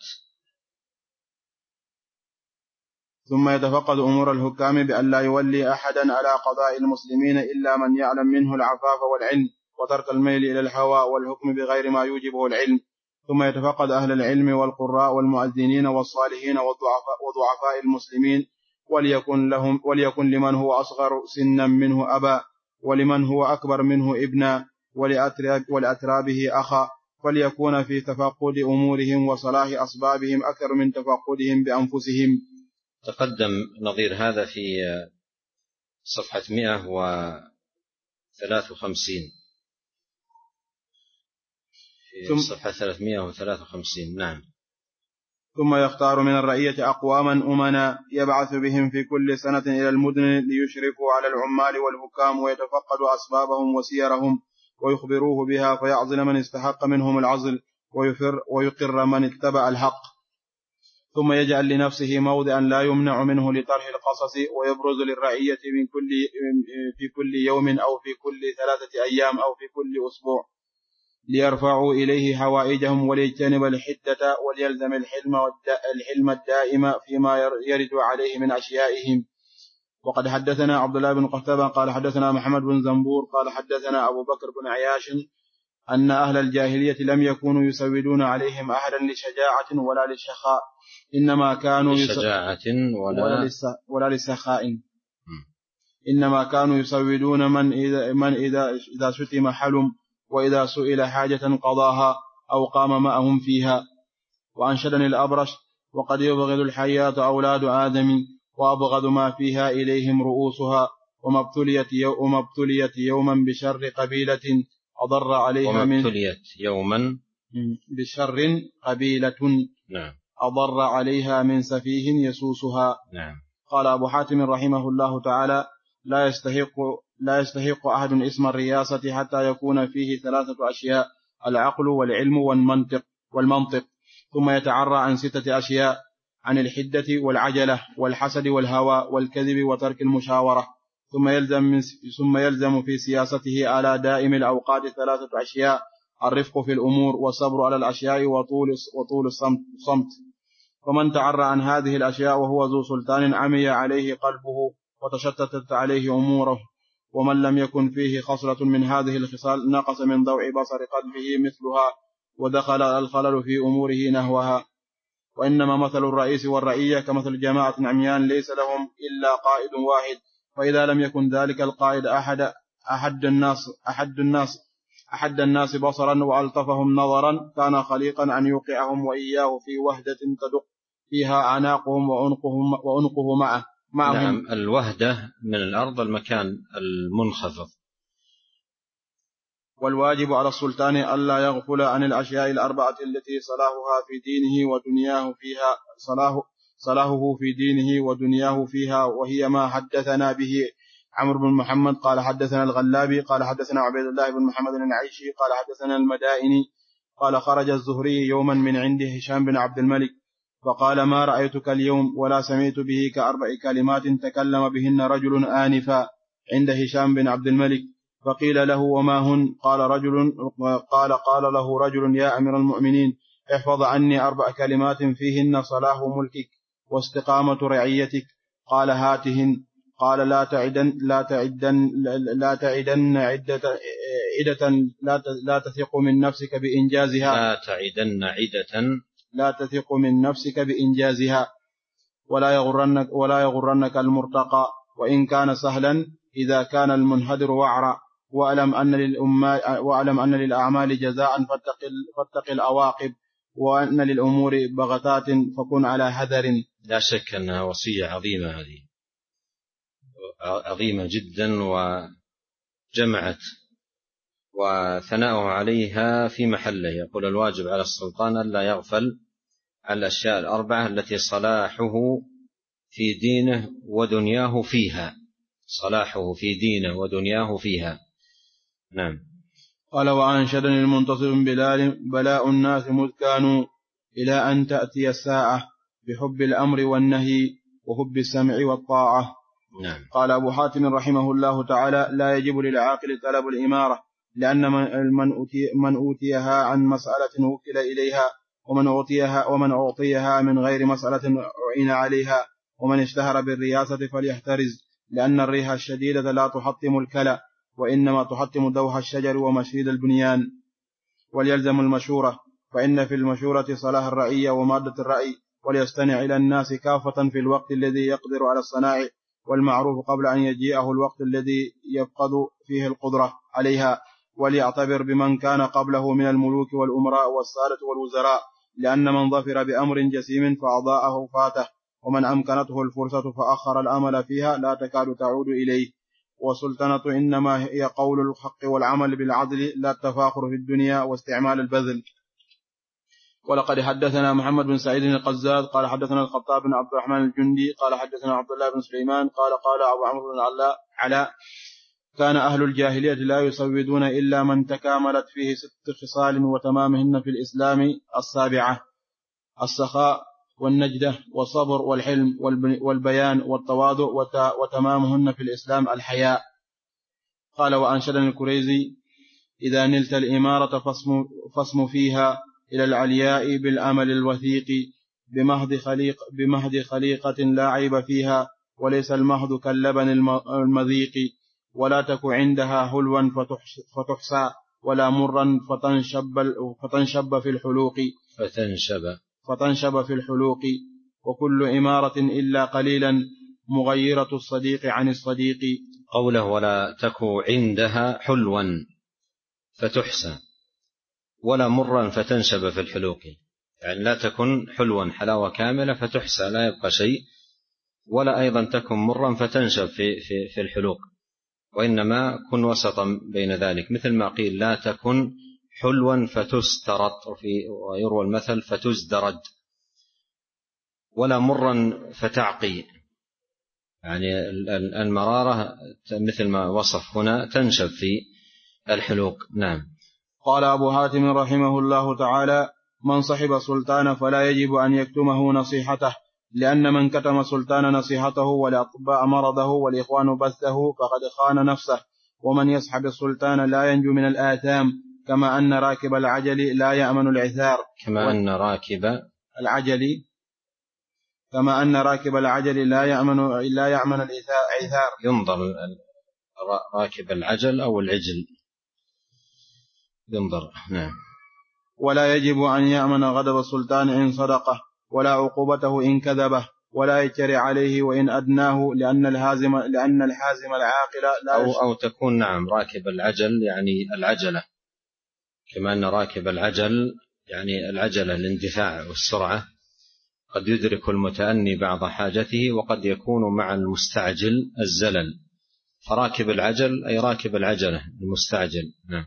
ثم يتفقد أمور الحكام بأن لا يولي أحدا على قضاء المسلمين إلا من يعلم منه العفاف والعلم وترك الميل إلى الهوى والحكم بغير ما يوجبه العلم. ثم يتفقد أهل العلم والقراء والمؤذنين والصالحين وضعفاء المسلمين، وليكن, لهم وليكن لمن هو أصغر سنا منه أبا، ولمن هو أكبر منه ابنا، ولأترابه أخا، فليكون في تفقد أمورهم وصلاح أسبابهم أكثر من تفقدهم بأنفسهم.
تقدم نظير هذا في صفحة مئة وثلاث وخمسين، في صفحة ثلاثمئة وثلاث وخمسين. نعم.
ثم يختار من الرعية أقواما أمنا يبعث بهم في كل سنة إلى المدن ليشرفوا على العمال والحكام، ويتفقد أسبابهم وسيرهم ويخبروه بها، فيعزل من استحق منهم العزل ويقر من اتبع الحق. ثم يجعل لنفسه موضعا لا يمنع منه لطرح القصص، ويبرز للرعية من كل في كل يوم أو في كل ثلاثة أيام أو في كل أسبوع، ليرفعوا إليه حوائجهم وليجتنب الحدة، وليلزم الحلم, الحلم الدائم فيما يرد عليه من أشيائهم. وقد حدثنا عبد الله بن قتيبة قال حدثنا محمد بن زنبور قال حدثنا أبو بكر بن عياش أن أهل الجاهلية لم يكونوا يسودون عليهم أحدا لشجاعة ولا للشخاء، إنما كانوا
لشجاعة ولا,
ولا للسخاء، إنما كانوا يسودون من إذا, من إذا, إذا شتم حلم، وإذا سئل حاجة قضاها أو قام معهم فيها. وأنشدني الأبرش: وقد يبغض الحياة أولاد آدم، وأبغض ما فيها إليهم رؤوسها، وما ابتليت, وما ابتليت يوما بشر قبيلة أضر عليها من
ابتليت يوما
بشر قبيلة
نعم.
أضر عليها من سفيه يسوسها.
نعم.
قال أبو حاتم رحمه الله تعالى: لا يستحق, لا يستحق أحد اسم الرياسة حتى يكون فيه ثلاثة أشياء: العقل والعلم والمنطق, والمنطق ثم يتعرى عن ستة أشياء: عن الحدة والعجلة والحسد والهوى والكذب وترك المشاورة. ثم يلزم, من ثم يلزم في سياسته على دائم الأوقات ثلاثة أشياء: الرفق في الأمور والصبر على الأشياء وطول, وطول الصمت. فمن تعرى عن هذه الأشياء وهو ذو سلطان عمي عليه قلبه وتشتتت عليه أموره، ومن لم يكن فيه خصلة من هذه الخصال نقص من ضوء بصر قلبه مثلها ودخل الخلل في أموره نهوها. وإنما مثل الرئيس والرعية كمثل جماعة عميان ليس لهم إلا قائد واحد، فإذا لم يكن ذلك القائد أحد أحد الناس أحد الناس أحد الناس بصرا وألطفهم نظرا كان خليقا أن يوقعهم وإياه في وهدة تدق فيها أعناقهم وأنقهم وأنقه معه معهم.
نعم، الوهدة من الأرض المكان المنخفض.
والواجب على السلطان ألا يغفل عن الأشياء الأربعة التي صلاحها في دينه ودنياه فيها صلاح صلاحه في دينه ودنياه فيها، وهي ما حدثنا به عمرو بن محمد قال حدثنا الغلابي قال حدثنا عبيد الله بن محمد العيشي قال حدثنا المدائني قال خرج الزهري يوما من عنده هشام بن عبد الملك فقال: ما رأيتك اليوم ولا سمعت به كأربع كلمات تكلم بهن رجل آنفا عند هشام بن عبد الملك. فقيل له: وما هن؟ قال رجل قال قال له رجل: يا أمير المؤمنين، احفظ عني أربع كلمات فيهن صلاح ملكك واستقامة رعيتك. قال: هاتهن. قال: لا تعدن لا تعدن لا تعدن عدة عدة لا لا تثق من نفسك بإنجازها
لا تعدن عدة
لا تثق من نفسك بإنجازها ولا يغرنك ولا يغرنك المرتقى وإن كان سهلا إذا كان المنهدر وعرا، واعلم أن للأمال واعلم أن للأعمال جزاء فاتق فاتق العواقب، وأن للأمور بغتات فكن على حذر.
لا شك أنها وصية عظيمة، هذه عظيمة جدا، وجمعت وثناؤه عليها في محله. يقول: الواجب على السلطان ألا يغفل عن الأشياء الأربعة التي صلاحه في دينه ودنياه فيها. صلاحه في دينه ودنياه فيها. نعم.
قال: وأنشدني المنتصر بلال: بلاء الناس مذ كانوا إلى أن تأتي الساعة بحب الأمر والنهي وحب السمع والطاعة.
نعم.
قال أبو حاتم رحمه الله تعالى: لا يجب للعاقل طلب الإمارة، لأن من, أوتي من أوتيها عن مسألة وكل إليها، ومن أعطيها, ومن أعطيها من غير مسألة أعين عليها. ومن اشتهر بالرياسة فليحترز، لأن الريح الشديدة لا تحطم الكلى، وإنما تحطم دوح الشجر ومشيد البنيان. وليلزم المشورة، فإن في المشورة صلاح الرعية ومادة الرأي. وليستمع إلى الناس كافة في الوقت الذي يقدر على الصناعة والمعروف قبل أن يجيئه الوقت الذي يفقد فيه القدرة عليها. وليعتبر بمن كان قبله من الملوك والأمراء والسادة والوزراء، لأن من ظفر بأمر جسيم فأضاءه فاته، ومن أمكنته الفرصة فأخر الأمل فيها لا تكاد تعود إليه. وسلطنة إنما هي قول الحق والعمل بالعدل، لا التفاخر في الدنيا واستعمال البذل. ولقد حدثنا محمد بن سعيد القزاز قال حدثنا الخطاب بن عبد الرحمن الجندي قال حدثنا عبد الله بن سليمان قال قال أبو عمرو بن علاء: كان أهل الجاهلية لا يسودون إلا من تكاملت فيه ست خصال وتمامهن في الإسلام السابعة: السخاء والنجدة والصبر والحلم والبيان والتواضع، وتمامهن في الإسلام الحياء. قال: وأنشدني الكريزي: إذا نلت الإمارة فاسم, فاسم فيها إلى العلياء بالأمل الوثيق، بمهد, خليق بمهد خليقة لا عيب فيها، وليس المهد كاللبن المذيق. ولا تك عندها هلوا فتحسى، ولا مرا فتنشب, فتنشب في الحلوق
فتنشب
فتنشب في الحلوق. وكل إمارة إلا قليلا مغيرة الصديق عن الصديق.
قوله: ولا تك عندها حلوا فتحسى ولا مرا فتنشب في الحلوق، يعني لا تكن حلوا حلاوة كاملة فتحسى لا يبقى شيء، ولا أيضا تكن مرا فتنشب في, في, في الحلوق، وإنما كن وسطا بين ذلك، مثل ما قيل: لا تكن حلوا فتسترد، ويروى المثل فتزدرد، ولا مرا فتعقي. يعني المرارة مثل ما وصف هنا تنشب في الحلوق. نعم.
قال أبو حاتم رحمه الله تعالى: من صحب سلطان فلا يجب أن يكتمه نصيحته، لأن من كتم سلطان نصيحته والأطباء مرضه والإخوان بثه فقد خان نفسه. ومن يصحب السلطان لا ينجو من الآثام، كما أن راكب العجل لا يأمن العثار.
كما أن راكب
العجل كما أن راكب العجل لا يأمن لا يأمن العثار.
ينظر راكب العجل أو العجل ينظر. نعم.
ولا يجب أن يأمن غضب السلطان إن صدقه، ولا عقوبته إن كذبه، ولا يجري عليه وإن أدناه، لأن الهازم لأن الحازم العاقل لا
أو, أو تكون نعم راكب العجل يعني العجلة، كما أن راكب العجل يعني العجلة الاندفاع والسرعة، قد يدرك المتأني بعض حاجته وقد يكون مع المستعجل الزلل، فراكب العجل أي راكب العجلة المستعجل. نعم.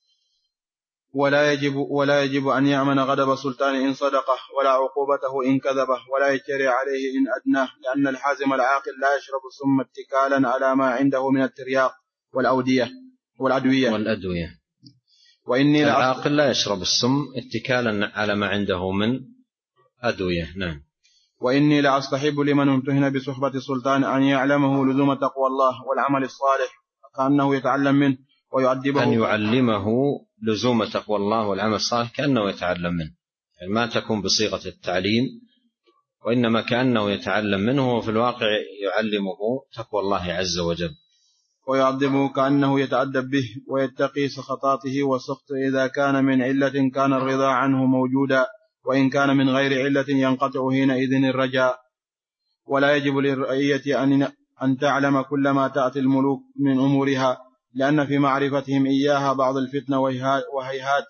ولا يجب ولا يجب أن يأمن غضب السلطان إن صدقه، ولا عقوبته إن كذبه، ولا يجري عليه إن أدناه، لأن الحازم العاقل لا يشرب السم اتكالا على ما عنده من الترياق والأودية والأدوية
والأدوية.
وإني
العاقل لا يشرب السم اتكالا على ما عنده من أدوية. نعم.
وإني لأستحب لمن امتهن بصحبة السلطان أن يعلمه لزوم تقوى الله والعمل الصالح، كأنه يتعلم منه ويؤدبه،
أن يعلمه لزوم تقوى الله والعمل الصالح كأنه يتعلم منه، يعني ما تكون بصيغة التعليم، وإنما كأنه يتعلم منه، وفي الواقع يعلمه تقوى الله عز وجل.
ويؤدبه كأنه يتأدب به، ويتقي سخطاته والسخط إذا كان من علة كان الرضا عنه موجودا، وإن كان من غير علة ينقطع حينئذ الرجاء. ولا يجب للرعية أن أن تعلم كل ما تأتي الملوك من أمورها، لأن في معرفتهم إياها بعض الفتنة وهيهات.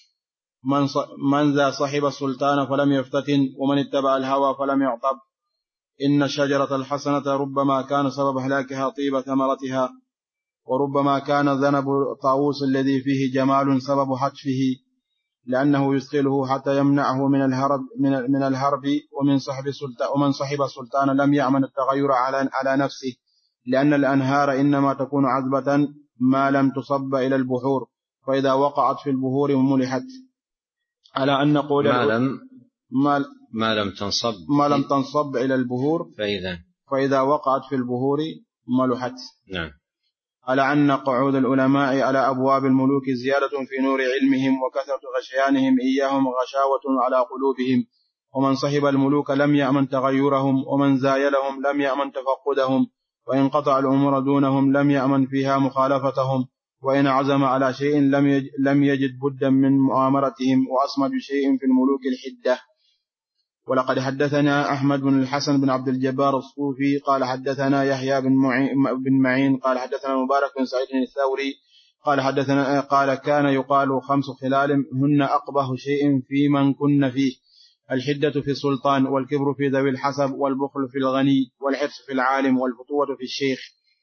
من, من ذا صحب السلطان فلم يفتتن، ومن اتبع الهوى فلم يعطب. إن الشجرة الحسنة ربما كان سبب هلاكها طيب ثمرتها، وربما كان ذنب طاووس الذي فيه جمال سبب حتفه، لأنه يثقله حتى يمنعه من الهرب من, من الهرب ومن صحب السلطان. ومن صحب السلطان لم يأمن التغير على على نفسه، لأن الأنهار إنما تكون عذبة ما لم تصب إلى البحور، فإذا وقعت في البحور ملحت. على أن نقول
ما لم
ما,
ما لم تنصب
ما لم تنصب إلى البحور
فإذا
فإذا وقعت في البحور ملحت.
نعم.
على أن قعود العلماء على أبواب الملوك زيادة في نور علمهم، وكثرة غشيانهم إياهم غشاوة على قلوبهم. ومن صحب الملوك لم يأمن تغيرهم، ومن زايلهم لم يأمن تفقدهم، وإن قطع الأمور دونهم لم يأمن فيها مخالفتهم، وإن عزم على شيء لم يجد بدا من مؤامرتهم، وأصمد شيء في الملوك الحدة. ولقد حدثنا أحمد بن الحسن بن عبد الجبار الصوفي قال حدثنا يحيى بن معين قال حدثنا مبارك بن سعيد الثوري قال حدثنا قال كان يقال خمس خلال هن أقبح شيء في من كن فيه: الحدة في السلطان، والكبر في ذوي الحسب، والبخل في الغني، والحرص في العالم، والفتوة في الشيخ.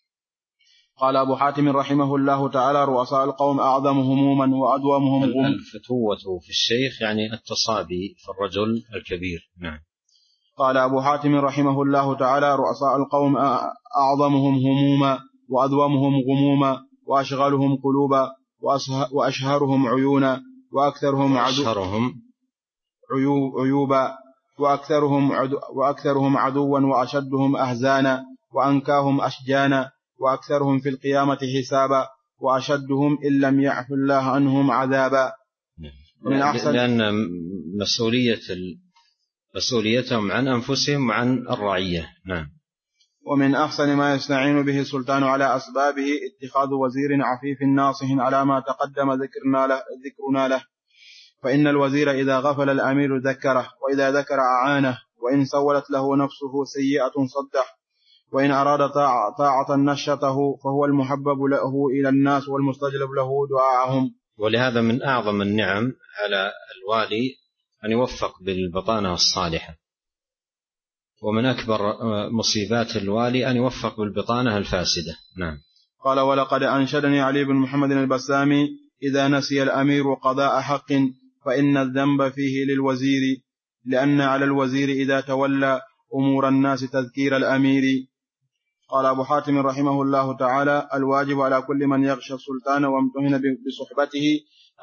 قال أبو حاتم رحمه الله تعالى: رؤساء القوم أعظم هموما وأدومهم غم.
الفتوة في الشيخ يعني التصابي في الرجل الكبير. نعم.
قال أبو حاتم رحمه الله تعالى: رؤساء القوم أعظمهم هموما وأدومهم غموما وأشغلهم قلوبا وأشهرهم عيونا وأكثرهم عيوبا وأكثرهم عدو وأكثرهم عدوا وأشدهم أحزانا وأنكاهم أشجانا وأكثرهم في القيامة حسابا وأشدهم إن لم يعف الله عنهم عذابا.
من أحسن لأن مسؤولية مسؤوليتهم عن أنفسهم وعن الرعية. نعم.
ومن أحسن ما يستعين به السلطان على أسبابه اتخاذ وزير عفيف ناصح على ما تقدم ذكرنا له, ذكرنا له فإن الوزير إذا غفل الأمير ذكره، وإذا ذكر أعانه، وإن سولت له نفسه سيئة صده، وإن أراد طاعة نشطه، فهو المحبب له إلى الناس والمستجلب له دعاءهم.
ولهذا من أعظم النعم على الوالي أن يوفق بالبطانة الصالحة، ومن أكبر مصيبات الوالي أن يوفق بالبطانة الفاسدة. نعم.
قال: ولقد أنشدني علي بن محمد البسامي: إذا نسي الأمير قضاء حق فإن الذنب فيه للوزير، لأن على الوزير إذا تولى أمور الناس تذكير الأمير. قال أبو حاتم رحمه الله تعالى: الواجب على كل من يغشى السلطان وامتهن بصحبته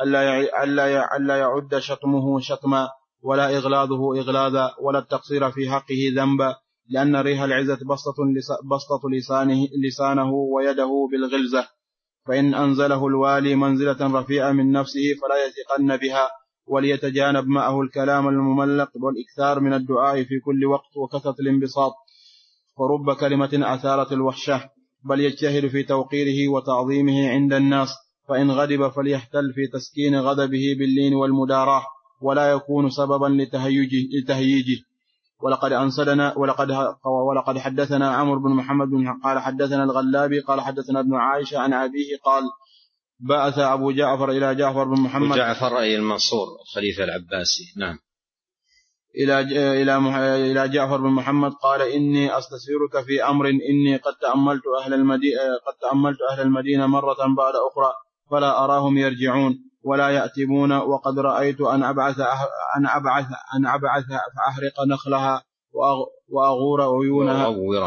ألا يعد شتمه شتما، ولا إغلاظه إغلاظا، ولا التقصير في حقه ذنبا، لأن ريح العزة بسطة لسانه, لسانه ويده بالغلزة. فإن أنزله الوالي منزلة رفيعة من نفسه فلا يثقن بها، وليتجانب معه الكلام المملق والإكثار من الدعاء في كل وقت وكثرة الانبساط، ورب كلمة أثارت الوحشة، بل يجتهد في توقيره وتعظيمه عند الناس، فإن غضب فليحتل في تسكين غضبه باللين والمداراة، ولا يكون سببا لتهييجه. ولقد أنسدنا ولقد ولقد حدثنا عمرو بن محمد بن قال حدثنا الغلابي قال حدثنا ابن عائشة عن أبيه قال: بعث أبو جعفر إلى جعفر بن محمد.
جعفر أي المنصور الخليفة العباسي. نعم.
إلى إلى إلى جعفر بن محمد قال: إني أستشيرك في أمر، إني قد تأملت أهل المدينة قد تأملت أهل المدينة مرة بعد أخرى فلا أراهم يرجعون ولا يأتبون، وقد رأيت أن أبعث أن أبعث أن أبعث فأحرق نخلها وأغور عيونها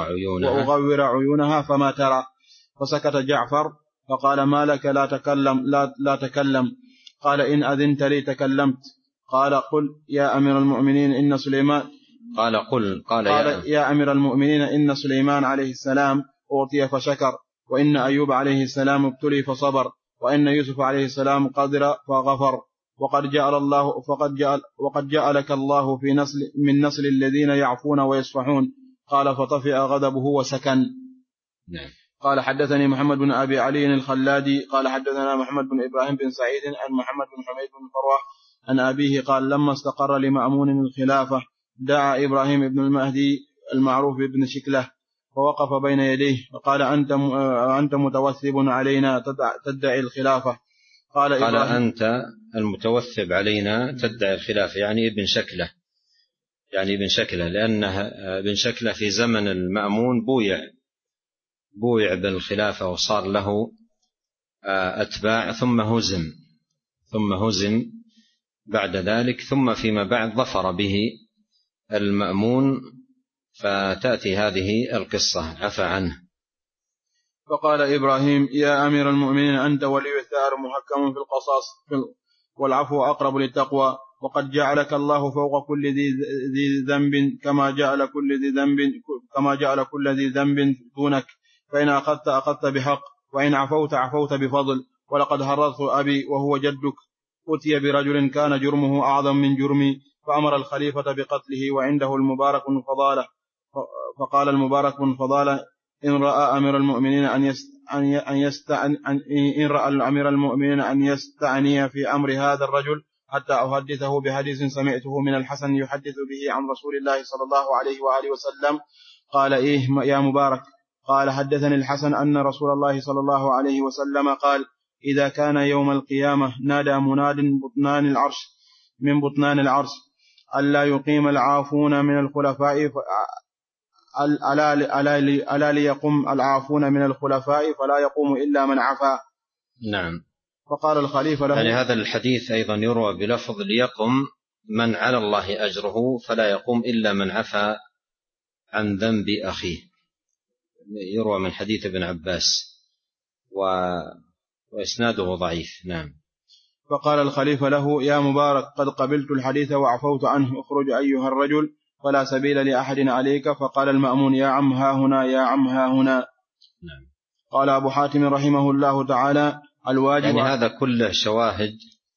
وأغور عيونها فما ترى. فسكت جعفر فقال: ما لك لا تكلم لا, لا تكلم. قال: إن أذنت لي تكلمت. قال: قل يا أمير المؤمنين إن سليمان
قال قل قال,
قال يا, يا أمير المؤمنين إن سليمان عليه السلام أوتي فشكر، وإن أيوب عليه السلام ابتلي فصبر، وإن يوسف عليه السلام قدر فغفر، وقد جعل الله فقد جعل وقد جعلك الله في نسل من نسل الذين يعفون ويصفحون. قال: فطفئ غضبه وسكن.
نعم.
قال: حدثني محمد بن أبي علي الخلادي قال حدثنا محمد بن إبراهيم بن سعيد عن محمد بن حميد بن فروة عن أبيه قال: لما استقر لمأمون الخلافة دعا إبراهيم بن المهدي المعروف بن شكله فوقف بين يديه فقال: أنت أنت متوثب علينا تدعي الخلافة. قال,
قال: أنت المتوثب علينا تدعي الخلافة، يعني ابن شكله، يعني ابن شكله، لأنه ابن شكله في زمن المأمون بويع بويع بالخلافة وصار له أتباع، ثم هزم ثم هزم بعد ذلك، ثم فيما بعد ظفر به المأمون، فتأتي هذه القصة عفى عنه.
فقال إبراهيم: يا أمير المؤمنين أنت ولي الثار محكم في القصاص والعفو أقرب للتقوى، وقد جعلك الله فوق كل ذي ذنب كما جعل كل ذي ذنب كما جعل كل ذي ذنب دونك، فإن أخذت أخذت بحق، وإن عفوت عفوت بفضل. ولقد هررت أبي وهو جدك، أتي برجل كان جرمه أعظم من جرمي، فأمر الخليفة بقتله وعنده المبارك بن فضالة. فقال المبارك بن فضالة: إن رأى أمير المؤمنين أن أن يستعن إن رأى الأمير المؤمنين أن يستعني في أمر هذا الرجل حتى أحدثه بحديث سمعته من الحسن يحدث به عن رسول الله صلى الله عليه وآله وسلم. قال: إيه يا مبارك؟ قال: حدثني الحسن أن رسول الله صلى الله عليه وسلم قال: إذا كان يوم القيامة نادى مناد بطنان العرش من بطنان العرش ألا يقيم العافون من الخلفاء ألا ليقم العافون من الخلفاء فلا يقوم إلا من عفا.
نعم.
فقال الخليفة له:
يعني هذا الحديث أيضا يروى بلفظ ليقم من على الله أجره فلا يقوم إلا من عفا عن ذنب أخيه، يروى من حديث ابن عباس و... وإسناده ضعيف. نعم.
فقال الخليفة له: يا مبارك قد قبلت الحديث وعفوت عنه، اخرج أيها الرجل فلا سبيل لأحد عليك. فقال المأمون: يا عم ها هنا يا عم ها هنا.
نعم.
قال أبو حاتم رحمه الله تعالى: الواجب
يعني هذا كله شواهد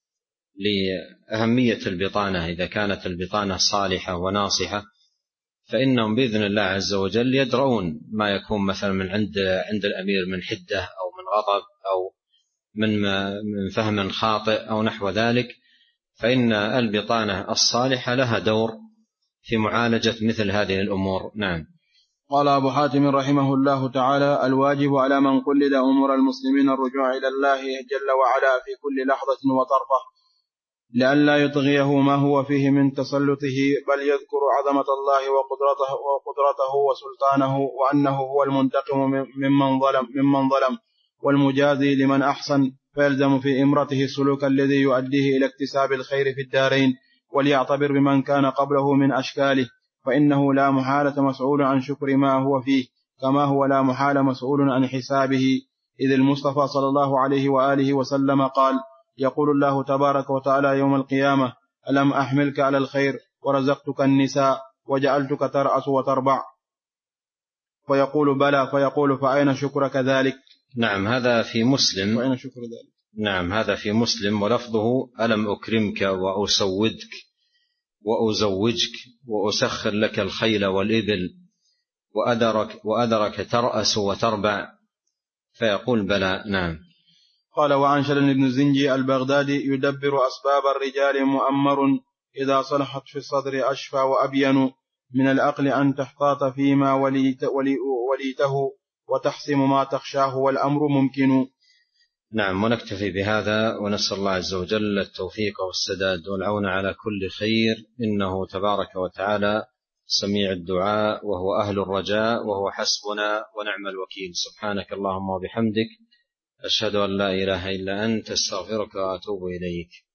لأهمية البطانة. إذا كانت البطانة صالحة وناصحة فإنهم بإذن الله عز وجل يدرؤون ما يكون مثلا من عند عند الأمير من حدة أو من غضب أو من من فهم خاطئ أو نحو ذلك، فإن البطانة الصالحة لها دور في معالجة مثل هذه الأمور. نعم.
قال أبو حاتم رحمه الله تعالى: الواجب على من قلد أمور المسلمين الرجوع إلى الله جل وعلا في كل لحظة وطرفة، لئلا يطغيه ما هو فيه من تسلطه، بل يذكر عظمة الله وقدرته, وقدرته وسلطانه، وأنه هو المنتقم ممن ظلم, ممن ظلم والمجازي لمن أحسن، فيلزم في إمرته السلوك الذي يؤديه إلى اكتساب الخير في الدارين، وليعتبر بمن كان قبله من أشكاله، فإنه لا محالة مسؤول عن شكر ما هو فيه، كما هو لا محال مسؤول عن حسابه، إذ المصطفى صلى الله عليه وآله وسلم قال: يقول الله تبارك وتعالى يوم القيامة: ألم أحملك على الخير ورزقتك النساء وجعلتك ترأس وتربع؟ فيقول: بلى. فيقول: فأين شكرك ذلك؟
نعم، هذا في مسلم.
فأين شكر ذلك؟
نعم، هذا في مسلم، ولفظه: ألم أكرمك وأسودك وأزوجك وأسخر لك الخيل والإبل وأذرك, وأذرك ترأس وتربع؟ فيقول: بلى. نعم.
قال: وعن شلل بن الزنجي البغدادي: يدبر أسباب الرجال مؤمر، إذا صلحت في الصدر أشفى وأبين، من العقل أن تحتاط فيما وليت ولي وليته وتحسم ما تخشاه والأمر ممكن.
نعم، ونكتفي بهذا، ونسأل الله عز وجل التوفيق والسداد والعون على كل خير، إنه تبارك وتعالى سميع الدعاء، وهو أهل الرجاء، وهو حسبنا ونعم الوكيل. سبحانك اللهم وبحمدك، أشهد أن لا إله إلا أنت، استغفرك وأتوب إليك.